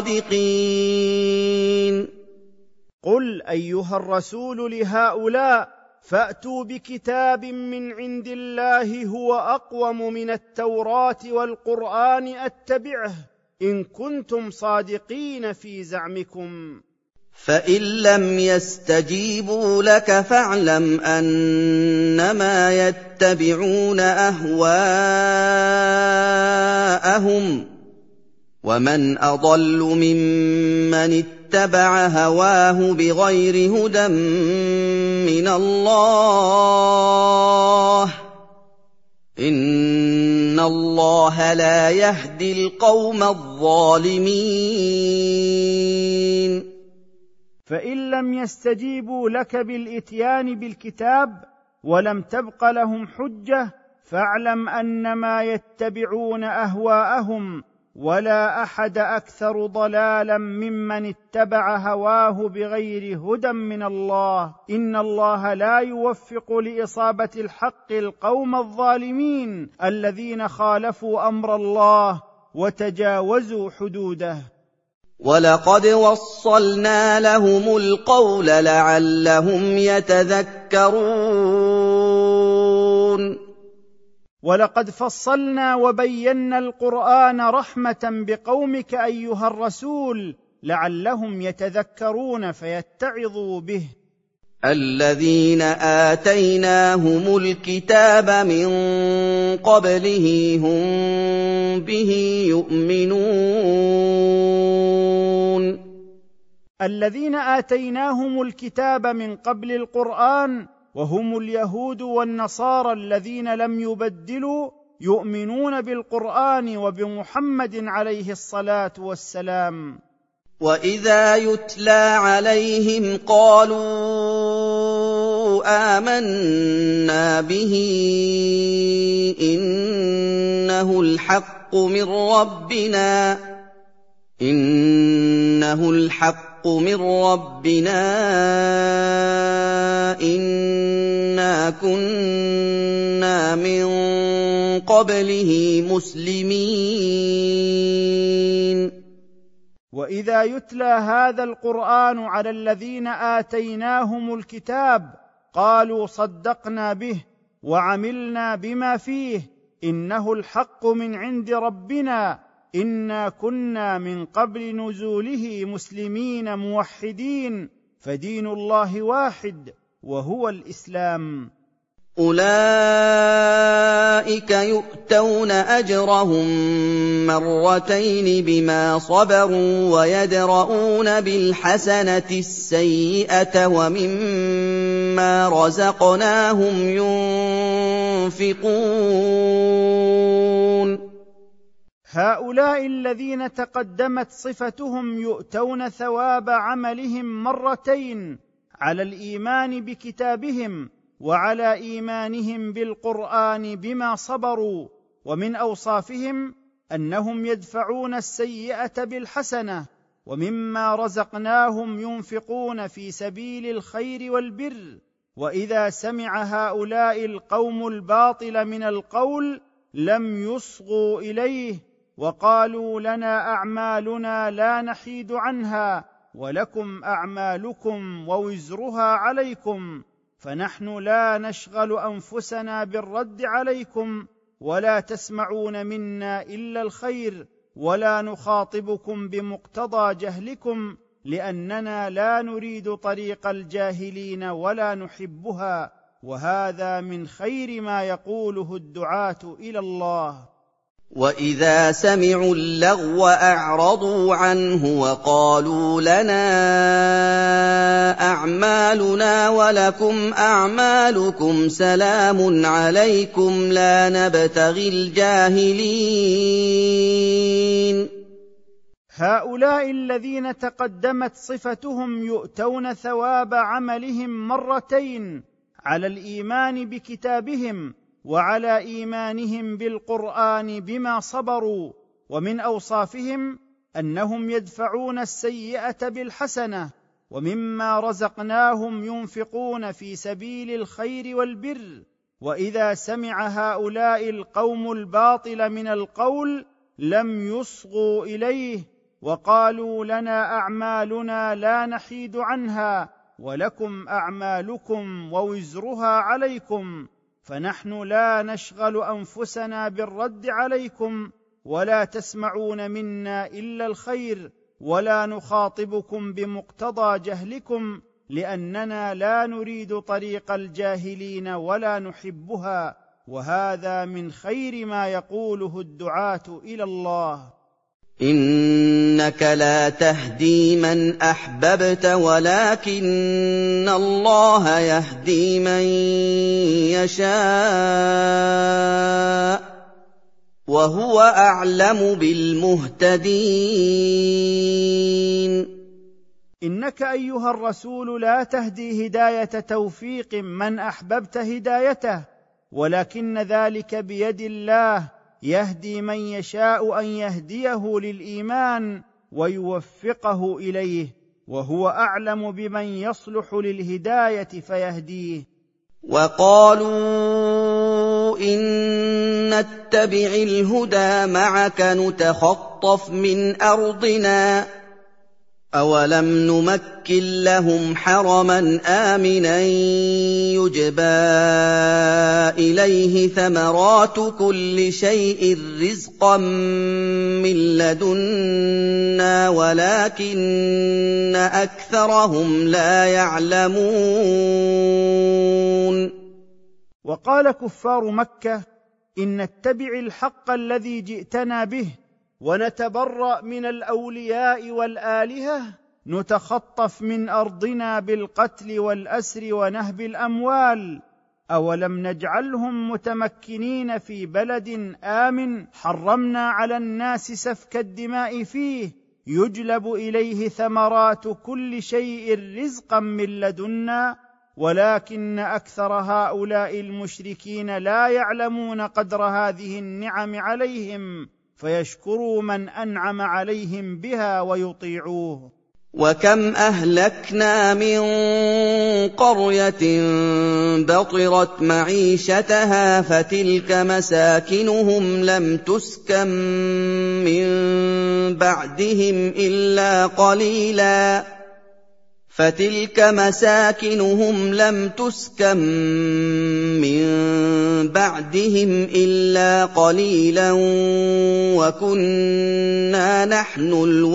صادقين. قل أيها الرسول لهؤلاء: فأتوا بكتاب من عند الله هو أقوم من التوراة والقرآن أتبعه إن كنتم صادقين في زعمكم. فإن لم يستجيبوا لك فاعلم أنما يتبعون أهواءهم، ومن أضل ممن اتبع هواه بغير هدى من الله، إن الله لا يهدي القوم الظالمين. فإن لم يستجيبوا لك بالإتيان بالكتاب ولم تبق لهم حجة فاعلم أنما يتبعون أهواءهم، ولا أحد أكثر ضلالا ممن اتبع هواه بغير هدى من الله، إن الله لا يوفق لإصابة الحق القوم الظالمين الذين خالفوا أمر الله وتجاوزوا حدوده. ولقد وصلنا لهم القول لعلهم يتذكرون. ولقد فصلنا وبينا القرآن رحمة بقومك أيها الرسول لعلهم يتذكرون فيتعظوا به. الذين آتيناهم الكتاب من قبله هم به يؤمنون. الذين آتيناهم الكتاب من قبل القرآن وهم اليهود والنصارى الذين لم يبدلوا يؤمنون بالقرآن وبمحمد عليه الصلاة والسلام. وإذا يتلى عليهم قالوا آمنا به إنه الحق من ربنا إنه الحق من ربنا إنا كنا من قبله مسلمين. وإذا يتلى هذا القرآن على الذين آتيناهم الكتاب قالوا صدقنا به وعملنا بما فيه إنه الحق من عند ربنا إنا كنا من قبل نزوله مسلمين موحدين، فدين الله واحد وهو الإسلام. أولئك يؤتون أجرهم مرتين بما صبروا ويدرؤون بالحسنة السيئة ومما رزقناهم ينفقون. هؤلاء الذين تقدمت صفتهم يؤتون ثواب عملهم مرتين على الإيمان بكتابهم وعلى إيمانهم بالقرآن بما صبروا، ومن أوصافهم أنهم يدفعون السيئة بالحسنة ومما رزقناهم ينفقون في سبيل الخير والبر. وإذا سمع هؤلاء القوم الباطل من القول لم يصغوا إليه وقالوا لنا أعمالنا لا نحيد عنها ولكم أعمالكم ووزرها عليكم، فنحن لا نشغل أنفسنا بالرد عليكم ولا تسمعون منا إلا الخير ولا نخاطبكم بمقتضى جهلكم لأننا لا نريد طريق الجاهلين ولا نحبها، وهذا من خير ما يقوله الدعاة إلى الله. وإذا سمعوا اللغو أعرضوا عنه وقالوا لنا أعمالنا ولكم أعمالكم سلام عليكم لا نبتغي الجاهلين. هؤلاء الذين تقدمت صفتهم يؤتون ثواب عملهم مرتين على الإيمان بكتابهم وعلى إيمانهم بالقرآن بما صبروا. ومن أوصافهم أنهم يدفعون السيئة بالحسنة، ومما رزقناهم ينفقون في سبيل الخير والبر. وإذا سمع هؤلاء القوم الباطل من القول لم يصغوا إليه، وقالوا لنا أعمالنا لا نحيد عنها ولكم أعمالكم ووزرها عليكم، فنحن لا نشغل أنفسنا بالرد عليكم ولا تسمعون منا إلا الخير، ولا نخاطبكم بمقتضى جهلكم، لأننا لا نريد طريق الجاهلين ولا نحبها، وهذا من خير ما يقوله الدعاة إلى الله. إنك لا تهدي من أحببت ولكن الله يهدي من يشاء وهو أعلم بالمهتدين. إنك أيها الرسول لا تهدي هداية توفيق من أحببت هدايته، ولكن ذلك بيد الله، يهدي من يشاء أن يهديه للإيمان ويوفقه إليه، وهو أعلم بمن يصلح للهداية فيهديه. وقالوا إن نتبع الهدى معك نتخطف من أرضنا أولم نمكن لهم حرما آمنا يجبى إليه ثمرات كل شيء رزقا من لدنا ولكن أكثرهم لا يعلمون. وقال كفار مكة إن نتبع الحق الذي جئتنا به ونتبرأ من الأولياء والآلهة نتخطف من أرضنا بالقتل والأسر ونهب الأموال، أولم نجعلهم متمكنين في بلد آمن حرمنا على الناس سفك الدماء فيه يجلب إليه ثمرات كل شيء رزقا من لدنا ولكن أكثر هؤلاء المشركين لا يعلمون قدر هذه النعم عليهم فيشكروا من أنعم عليهم بها ويطيعوه. وكم أهلكنا من قرية بطرت معيشتها فتلك مساكنهم لم تسكن من بعدهم إلا قليلا فتلك مساكنهم لم تسكن من بعدهم إلا قليلا وكنا نحن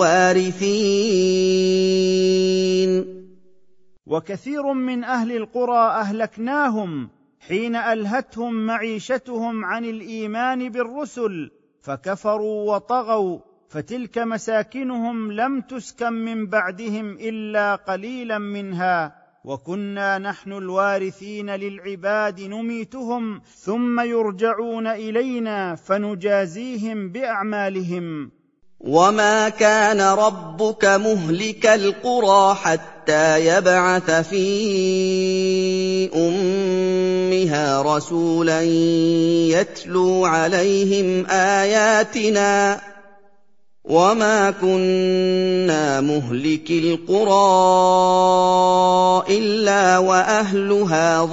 الوارثين. وكثير من أهل القرى أهلكناهم حين ألهتهم معيشتهم عن الإيمان بالرسل فكفروا وطغوا، فتلك مساكنهم لم تسكن من بعدهم إلا قليلا منها وكنا نحن الوارثين للعباد نميتهم ثم يرجعون إلينا فنجازيهم بأعمالهم. وما كان ربك مهلك القرى حتى يبعث في أمها رسولا يتلو عليهم آياتنا وما كنا مهلكي القرى إلا وأهلها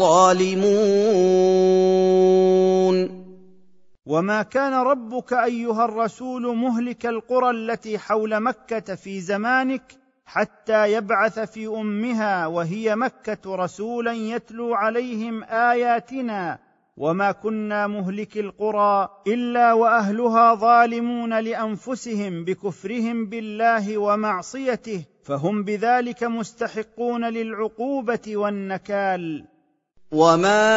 ظالمون. وما كان ربك أيها الرسول مهلك القرى التي حول مكة في زمانك حتى يبعث في أمها وهي مكة رسولا يتلو عليهم آياتنا وما كنا مهلكي القرى إلا وأهلها ظالمون لأنفسهم بكفرهم بالله ومعصيته، فهم بذلك مستحقون للعقوبة والنكال. وما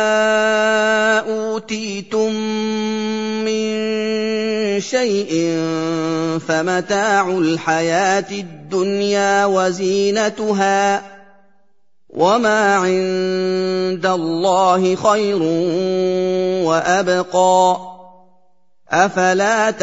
أوتيتم من شيء فمتاع الحياة الدنيا وزينتها وما عند الله خير وأبقى أَفَلَا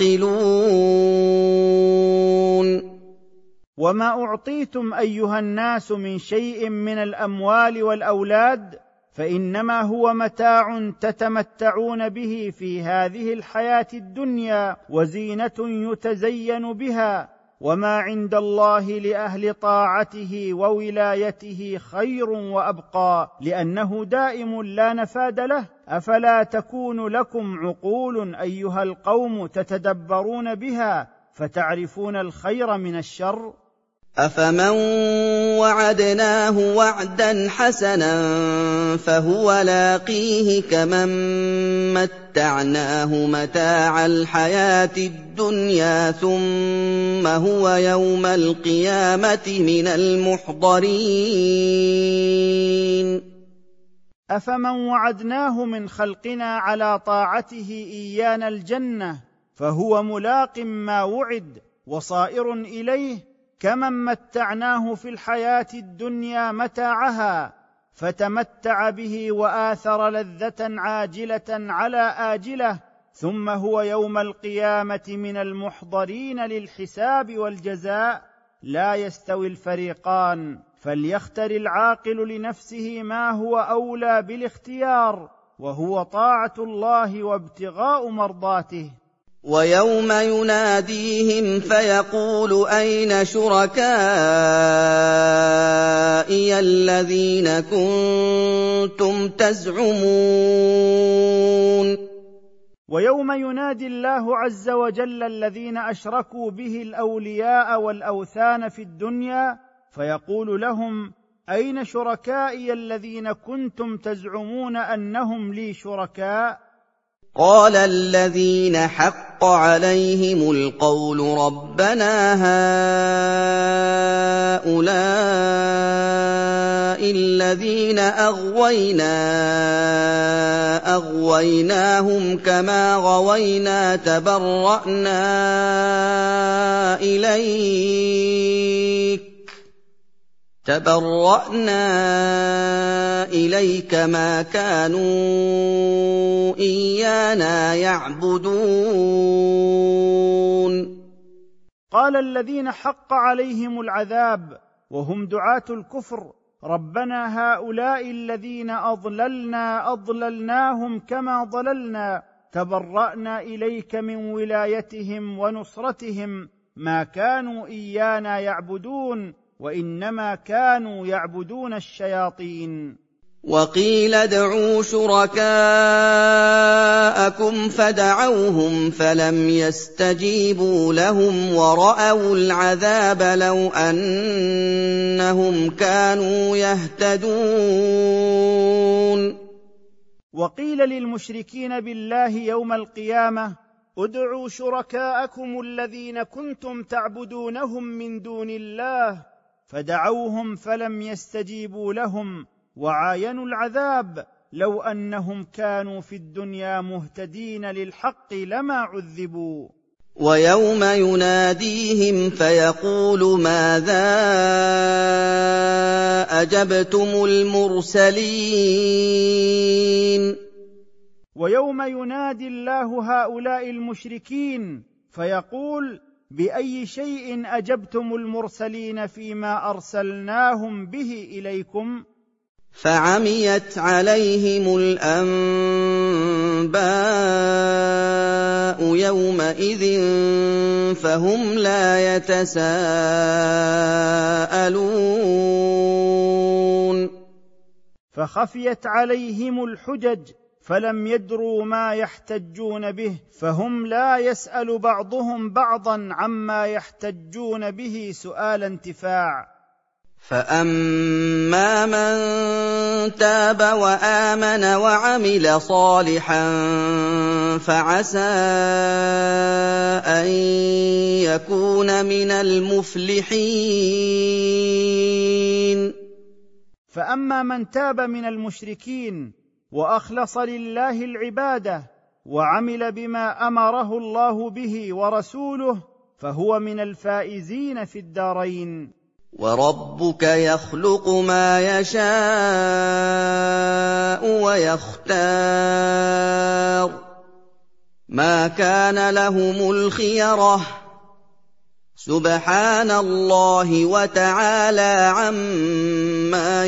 تَعْقِلُونَ وما أعطيتم أيها الناس من شيء من الأموال والأولاد فإنما هو متاع تتمتعون به في هذه الحياة الدنيا وزينة يتزين بها، وما عند الله لأهل طاعته وولايته خير وأبقى، لأنه دائم لا نفاد له. أفلا تكون لكم عقول أيها القوم تتدبرون بها فتعرفون الخير من الشر؟ أَفَمَن وَعَدْنَاهُ وَعْدًا حَسَنًا فَهُوَ لَاقِيهِ كَمَن مَّتَّعْنَاهُ مَتَاعَ الْحَيَاةِ الدُّنْيَا ثُمَّ هُوَ يَوْمَ الْقِيَامَةِ مِنَ الْمُحْضَرِينَ أفمن وعدناه من خلقنا على طاعته إيانا الجنة فهو ملاق ما وعد وصائر إليه كمن متعناه في الحياة الدنيا متاعها فتمتع به وآثر لذة عاجلة على آجلة، ثم هو يوم القيامة من المحضرين للحساب والجزاء. لا يستوي الفريقان، فليختر العاقل لنفسه ما هو أولى بالاختيار، وهو طاعة الله وابتغاء مرضاته. وَيَوْمَ يُنَادِيهِمْ فَيَقُولُ أَيْنَ شُرَكَائِيَ الَّذِينَ كُنتُمْ تَزْعُمُونَ ويوم ينادي الله عز وجل الذين أشركوا به الأولياء والأوثان في الدنيا فيقول لهم أين شركائي الذين كنتم تزعمون أنهم لي شركاء؟ قال الذين حق عليهم القول ربنا هؤلاء الذين أغوينا أغويناهم كما غوينا تبرأنا إليك تبرأنا إليك ما كانوا إيانا يعبدون. قال الذين حق عليهم العذاب وهم دعاة الكفر ربنا هؤلاء الذين أضللنا أضللناهم كما ضللنا تبرأنا إليك من ولايتهم ونصرتهم ما كانوا إيانا يعبدون وإنما كانوا يعبدون الشياطين. وقيل ادعوا شركاءكم فدعوهم فلم يستجيبوا لهم ورأوا العذاب لو أنهم كانوا يهتدون. وقيل للمشركين بالله يوم القيامة ادعوا شركاءكم الذين كنتم تعبدونهم من دون الله فدعوهم فلم يستجيبوا لهم وعاينوا العذاب لو أنهم كانوا في الدنيا مهتدين للحق لما عذبوا. ويوم يناديهم فيقول ماذا أجبتم المرسلين. ويوم ينادي الله هؤلاء المشركين فيقول بأي شيء أجبتم المرسلين فيما أرسلناهم به إليكم؟ فعميت عليهم الأنباء يومئذ فهم لا يتساءلون. فخفيت عليهم الحجج فلم يدروا ما يحتجون به فهم لا يسأل بعضهم بعضا عما يحتجون به سؤال انتفاع. فأما من تاب وآمن وعمل صالحا فعسى أن يكون من المفلحين. فأما من تاب من المشركين وأخلص لله العبادة وعمل بما أمره الله به ورسوله فهو من الفائزين في الدارين. وربك يخلق ما يشاء ويختار مَا كَانَ لَهُمُ الْخِيَرَةُ سُبْحَانَ اللَّهِ وَتَعَالَىٰ عَمَّا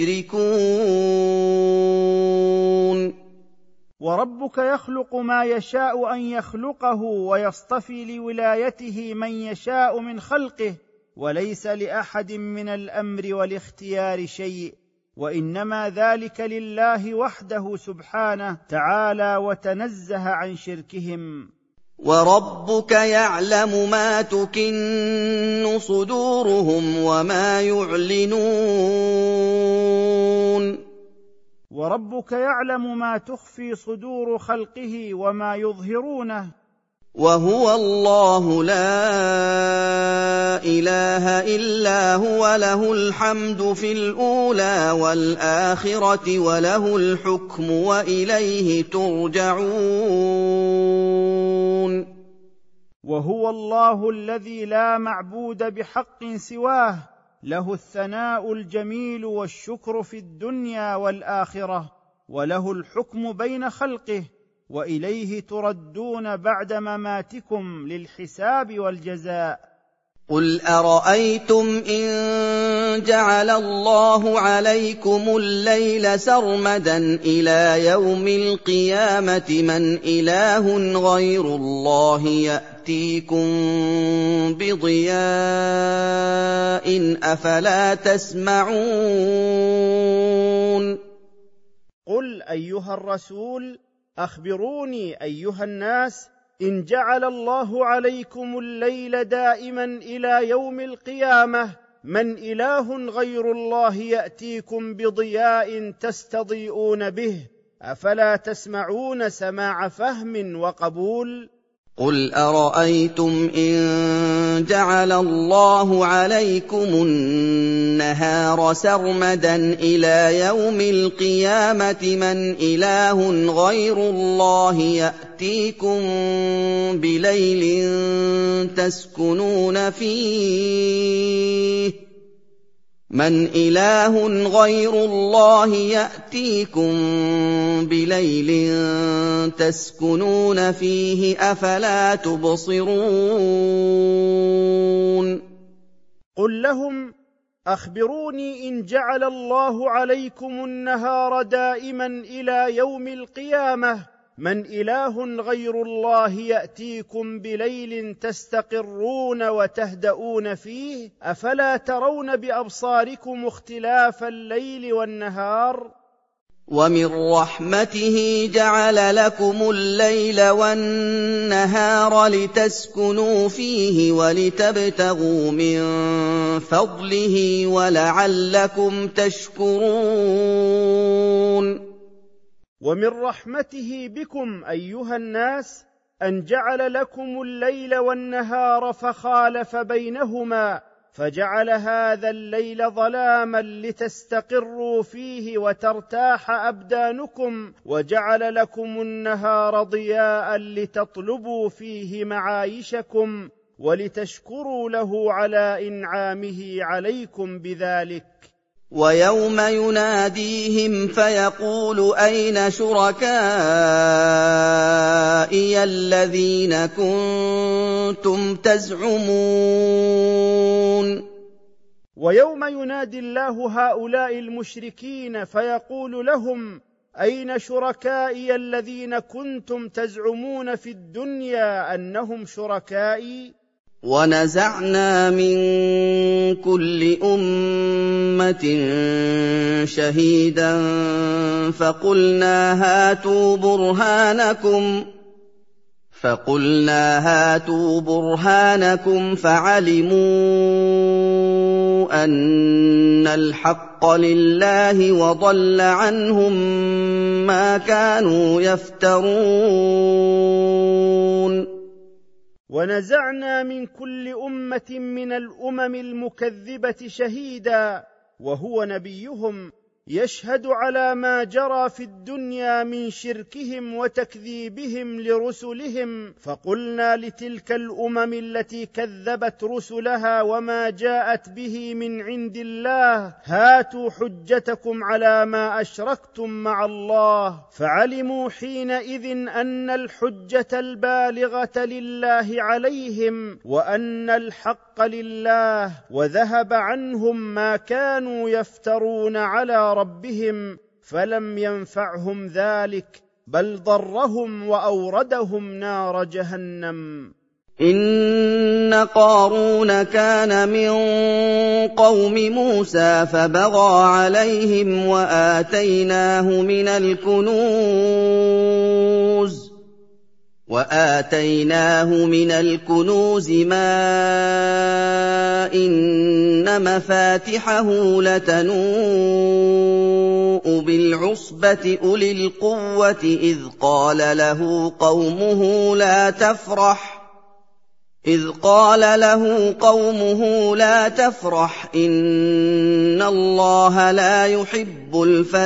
يُشْرِكُونَ وربك يخلق ما يشاء أن يخلقه ويصطفي لولايته من يشاء من خلقه، وليس لأحد من الأمر والاختيار شيء، وإنما ذلك لله وحده سبحانه تعالى وتنزه عن شركهم. وَرَبُّكَ يَعْلَمُ مَا تُكِنُّ صُدُورُهُمْ وَمَا يُعْلِنُونَ وربك يعلم ما تخفي صدور خلقه وما يظهرونه. وَهُوَ اللَّهُ لَا إِلَٰهَ إِلَّا هُوَ لَهُ الْحَمْدُ فِي الْأُولَىٰ وَالْآخِرَةِ وَلَهُ الْحُكْمُ وَإِلَيْهِ تُرْجَعُونَ وهو الله الذي لا معبود بحق سواه، له الثناء الجميل والشكر في الدنيا والآخرة، وله الحكم بين خلقه، وإليه تردون بعد مماتكم للحساب والجزاء. قُلْ أَرَأَيْتُمْ إِن جَعَلَ اللَّهُ عَلَيْكُمُ اللَّيْلَ سَرْمَدًا إِلَىٰ يَوْمِ الْقِيَامَةِ مَنْ إِلَٰهٌ غَيْرُ اللَّهِ يَأْتِيكُم بِضِيَاءٍ أَفَلَا تَسْمَعُونَ قُلْ أيها الرسول أخبروني أيها الناس، إن جعل الله عليكم الليل دائما إلى يوم القيامة من إله غير الله يأتيكم بضياء تستضيئون به، أفلا تسمعون سماع فهم وقبول؟ قُلْ أَرَأَيْتُمْ إِن جَعَلَ اللَّهُ عَلَيْكُمُ النَّهَارَ سَرْمَدًا إِلَىٰ يَوْمِ الْقِيَامَةِ مَنْ إِلَٰهٌ غَيْرُ اللَّهِ يَأْتِيكُم بِلَيْلٍ تَسْكُنُونَ فِيهِ مَنْ إِلَٰهٌ غَيْرُ اللَّهِ يَأْتِيكُم بِلَيْلٍ تَسْكُنُونَ فِيهِ أَفَلَا تُبْصِرُونَ قُل لهم أخبروني إن جعل الله عليكم النهار دائما إلى يوم القيامة من إله غير الله يأتيكم بليل تستقرون وتهدؤون فيه، أفلا ترون بأبصاركم اختلاف الليل والنهار؟ وَمِن رَّحْمَتِهِ جَعَلَ لَكُمُ اللَّيْلَ وَالنَّهَارَ لِتَسْكُنُوا فِيهِ وَلِتَبْتَغُوا مِن فَضْلِهِ وَلَعَلَّكُمْ تَشْكُرُونَ ومن رحمته بكم أيها الناس أن جعل لكم الليل والنهار فخالف بينهما، فجعل هذا الليل ظلاما لتستقروا فيه وترتاح أبدانكم، وجعل لكم النهار ضياء لتطلبوا فيه معايشكم ولتشكروا له على إنعامه عليكم بذلك. وَيَوْمَ يُنَادِيهِمْ فَيَقُولُ أَيْنَ شُرَكَائِيَ الَّذِينَ كُنتُمْ تَزْعُمُونَ ويوم ينادي الله هؤلاء المشركين فيقول لهم أين شركائي الذين كنتم تزعمون في الدنيا أنهم شركائي؟ وَنَزَعْنَا مِن كُلِّ أُمَّةٍ شَهِيدًا فَقُلْنَا هَاتُوا بُرْهَانَكُمْ فَقُلْنَا هَاتُوا بُرْهَانَكُمْ فَعَلِمُوا أَنَّ الْحَقَّ لِلَّهِ وَضَلَّ عَنْهُم مَّا كَانُوا يَفْتَرُونَ ونزعنا من كل أمة من الأمم المكذبة شهيدا وهو نبيهم، يشهد على ما جرى في الدنيا من شركهم وتكذيبهم لرسلهم، فقلنا لتلك الأمم التي كذبت رسلها وما جاءت به من عند الله: هاتوا حجتكم على ما أشركتم مع الله. فعلموا حينئذ أن الحجة البالغة لله عليهم وأن الحق لله، وذهب عنهم ما كانوا يفترون على ربهم، فلم ينفعهم ذلك بل ضرهم وأوردهم نار جهنم. إن قارون كان من قوم موسى فبغى عليهم وآتيناه من الكنوز وآتيناه من الكنوز ما إن مفاتحه لتنوء بالعصبة أولي القوة إذ قال له قومه لا تفرح إذ قال له قومه لا تفرح إن الله لا يحب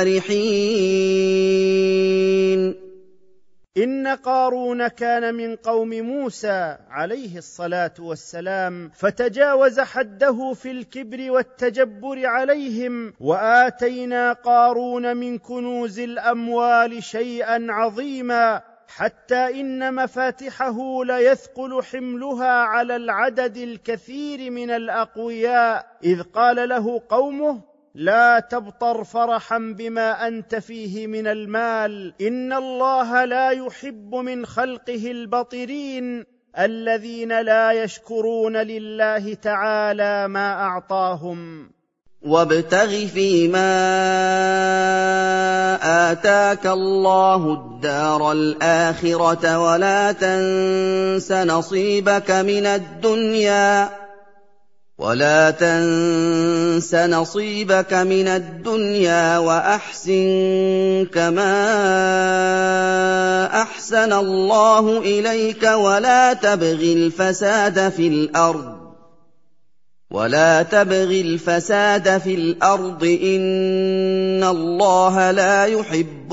الفرحين. إن قارون كان من قوم موسى عليه الصلاة والسلام، فتجاوز حده في الكبر والتجبر عليهم، وآتينا قارون من كنوز الأموال شيئا عظيما، حتى إن مفاتحه ليثقل حملها على العدد الكثير من الأقوياء، إذ قال له قومه: لا تبطر فرحا بما أنت فيه من المال، إن الله لا يحب من خلقه البطرين الذين لا يشكرون لله تعالى ما أعطاهم. وابتغ فيما آتاك الله الدار الآخرة ولا تنس نصيبك من الدنيا ولا تنس نصيبك من الدنيا وأحسن كما أحسن الله إليك ولا تبغ الفساد في الأرض ولا تبغ الفساد في الأرض إن الله لا يحب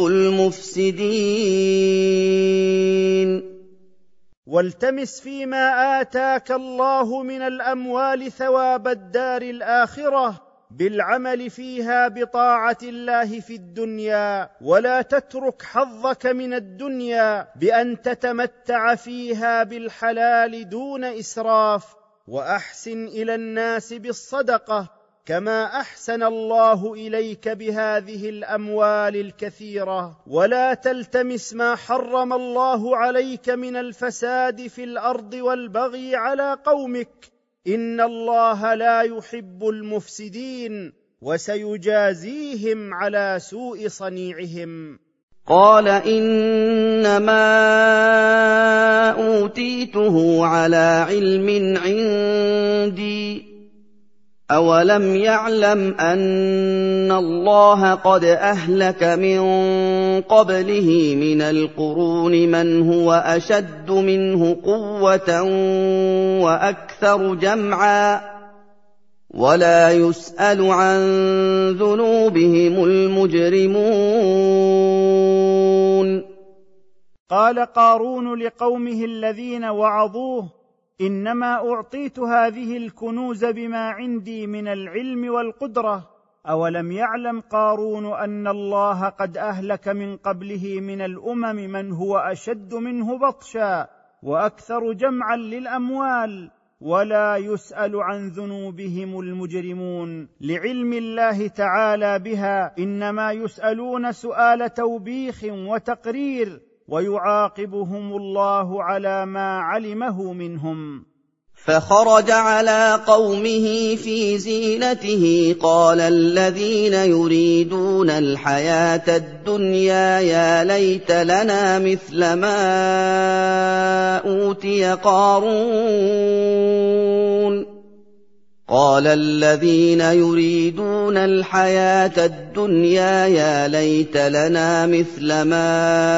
المفسدين. والتمس فيما آتاك الله من الأموال ثواب الدار الآخرة بالعمل فيها بطاعة الله في الدنيا، ولا تترك حظك من الدنيا بأن تتمتع فيها بالحلال دون إسراف، وأحسن إلى الناس بالصدقة كما أحسن الله إليك بهذه الأموال الكثيرة، ولا تلتمس ما حرم الله عليك من الفساد في الأرض والبغي على قومك، إن الله لا يحب المفسدين، وسيجازيهم على سوء صنيعهم. قال إنما أوتيته على علم عندي أولم يعلم أن الله قد أهلك من قبله من القرون من هو أشد منه قوة وأكثر جمعا ولا يسأل عن ذنوبهم المجرمون. قال قارون لقومه الذين وعظوه: إنما أعطيت هذه الكنوز بما عندي من العلم والقدرة. أولم يعلم قارون أن الله قد أهلك من قبله من الأمم من هو أشد منه بطشا وأكثر جمعا للأموال ولا يسأل عن ذنوبهم المجرمون، لعلم الله تعالى بها إنما يسألون سؤال توبيخ وتقرير، ويعاقبهم الله على ما علمه منهم. فخرج على قومه في زينته قال الذين يريدون الحياة الدنيا يا ليت لنا مثل ما أوتي قارون قال الذين يريدون الحياة الدنيا يا ليت لنا مثل ما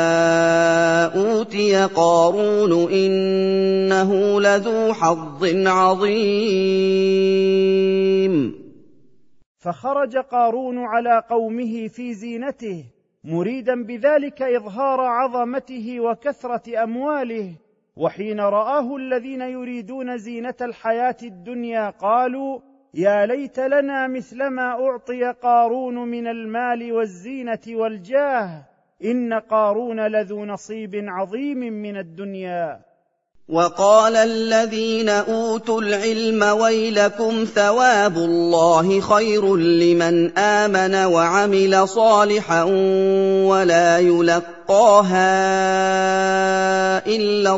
أوتي قارون إنه لذو حظ عظيم. فخرج قارون على قومه في زينته مريدا بذلك إظهار عظمته وكثرة أمواله، وحين رآه الذين يريدون زينة الحياة الدنيا قالوا: يا ليت لنا مثل ما أعطي قارون من المال والزينة والجاه، إن قارون لذو نصيب عظيم من الدنيا. وقال الذين أوتوا العلم ويلكم ثواب الله خير لمن آمن وعمل صالحا ولا يلقاها إلا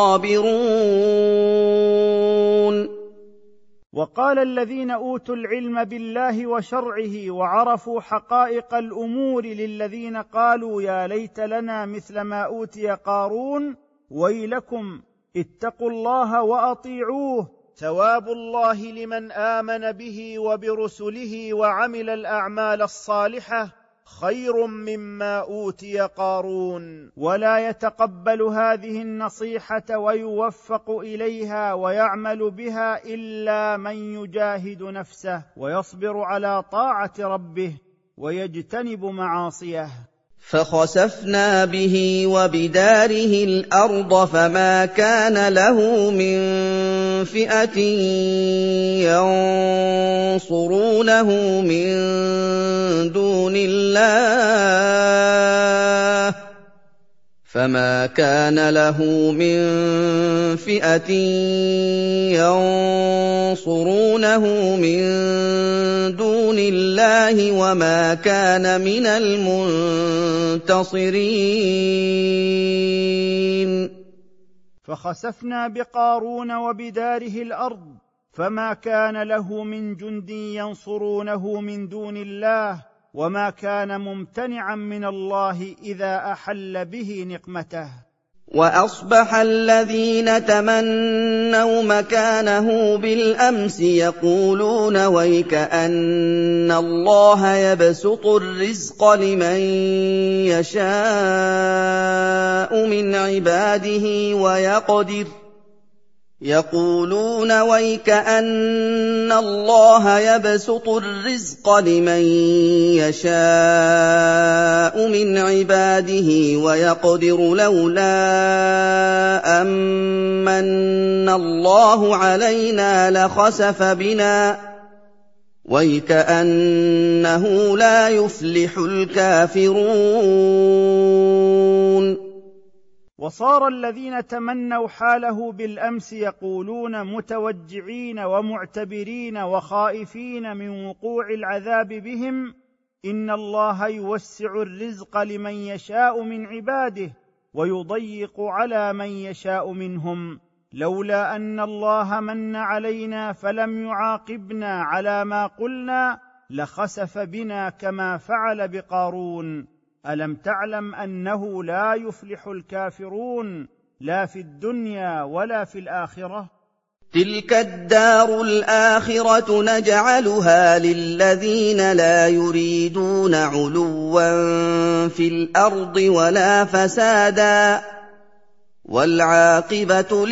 الصابرون. وقال الذين أوتوا العلم بالله وشرعه وعرفوا حقائق الأمور للذين قالوا: يا ليت لنا مثل ما أوتي قارون، ويلكم اتقوا الله وأطيعوه، ثواب الله لمن آمن به وبرسله وعمل الأعمال الصالحة خير مما أوتي قارون. ولا يتقبل هذه النصيحة ويوفق إليها ويعمل بها إلا من يجاهد نفسه ويصبر على طاعة ربه ويجتنب معاصيه. فخسفنا به وبداره الأرض فما كان له من فئة ينصرونه من دون الله فما كان له من فئة ينصرونه من دون الله وما كان من المنتصرين. فخسفنا بقارون وبداره الأرض فما كان له من جند ينصرونه من دون الله وما كان ممتنعا من الله إذا أحل به نقمته. وأصبح الذين تمنوا مكانه بالأمس يقولون: ويكأن الله يبسط الرزق لمن يشاء من عباده ويقدر يقولون ويكأن الله يبسط الرزق لمن يشاء من عباده ويقدر لولا أمن الله علينا لخسف بنا ويكأنه لا يفلح الكافرون. وصار الذين تمنوا حاله بالأمس يقولون متوجعين ومعتبرين وخائفين من وقوع العذاب بهم: إن الله يوسع الرزق لمن يشاء من عباده ويضيق على من يشاء منهم، لولا أن الله من علينا فلم يعاقبنا على ما قلنا لخسف بنا كما فعل بقارون. ألم تعلم أنه لا يفلح الكافرون لا في الدنيا ولا في الآخرة؟ تلك الدار الآخرة نجعلها للذين لا يريدون علوا في الأرض ولا فسادا والعاقبة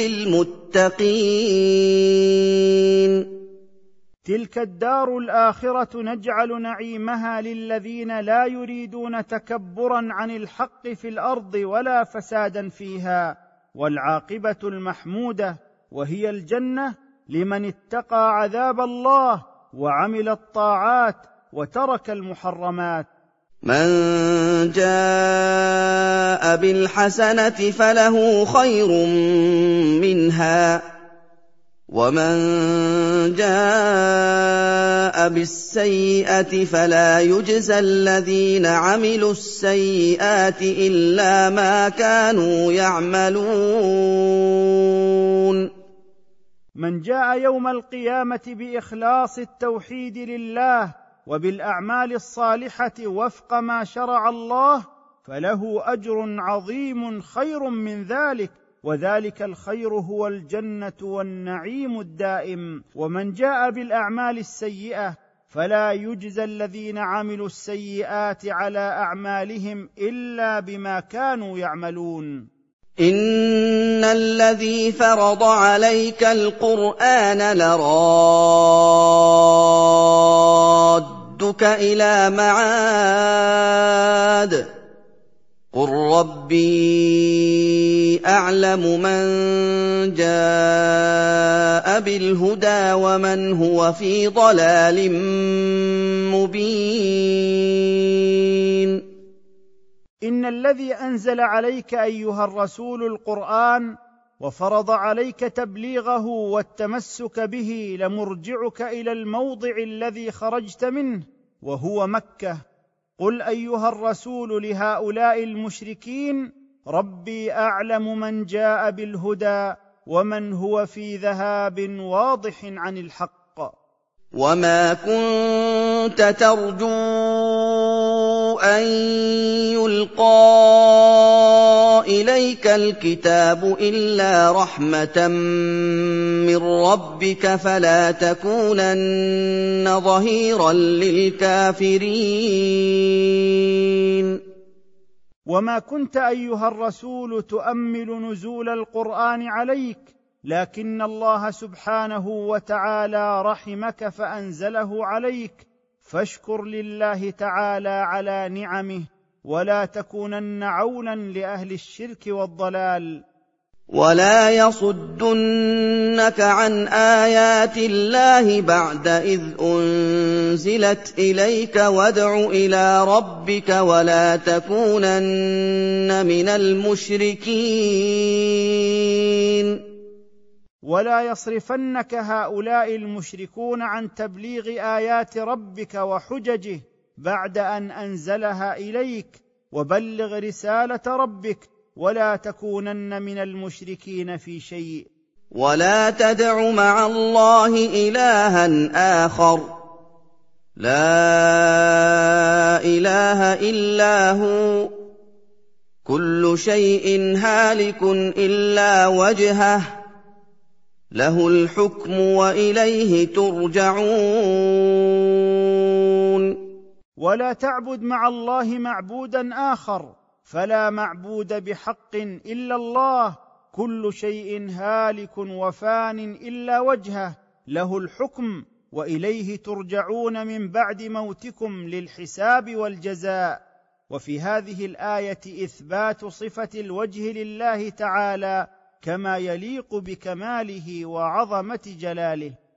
للمتقين. تلك الدار الآخرة نجعل نعيمها للذين لا يريدون تكبرا عن الحق في الأرض ولا فسادا فيها، والعاقبة المحمودة وهي الجنة لمن اتقى عذاب الله وعمل الطاعات وترك المحرمات. من جاء بالحسنة فله خير منها ومن جاء بالسيئة فلا يجزى الذين عملوا السيئات إلا ما كانوا يعملون. من جاء يوم القيامة بإخلاص التوحيد لله وبالأعمال الصالحة وفق ما شرع الله فله أجر عظيم خير من ذلك، وذلك الخير هو الجنة والنعيم الدائم. ومن جاء بالأعمال السيئة فلا يجزى الذين عملوا السيئات على أعمالهم إلا بما كانوا يعملون. إن الذي فرض عليك القرآن لراد يردك إلى معاد قل ربي أعلم من جاء بالهدى ومن هو في ضلال مبين. إن الذي أنزل عليك أيها الرسول القرآن وفرض عليك تبليغه والتمسك به لمرجعك إلى الموضع الذي خرجت منه وهو مكة. قل أيها الرسول لهؤلاء المشركين ربي أعلم من جاء بالهدى ومن هو في ذهاب واضح عن الحق. وما كنت ترجو أن يلقى إليك الكتاب إلا رحمة من ربك فلا تكونن ظهيرا للكافرين. وما كنت أيها الرسول تؤمل نزول القرآن عليك، لكن الله سبحانه وتعالى رحمك فأنزله عليك، فاشكر لله تعالى على نعمه ولا تكونن عونا لأهل الشرك والضلال. ولا يصدنك عن آيات الله بعد إذ أنزلت إليك وادع إلى ربك ولا تكونن من المشركين. ولا يصرفنك هؤلاء المشركون عن تبليغ آيات ربك وحججه بعد أن أنزلها إليك، وبلغ رسالة ربك ولا تكونن من المشركين في شيء. ولا تدع مع الله إلها آخر لا إله إلا هو كل شيء هالك إلا وجهه له الحكم وإليه ترجعون. ولا تعبد مع الله معبودا آخر، فلا معبود بحق إلا الله، كل شيء هالك وفان إلا وجهه له الحكم وإليه ترجعون من بعد موتكم للحساب والجزاء. وفي هذه الآية إثبات صفة الوجه لله تعالى كما يليق بكماله وعظمة جلاله.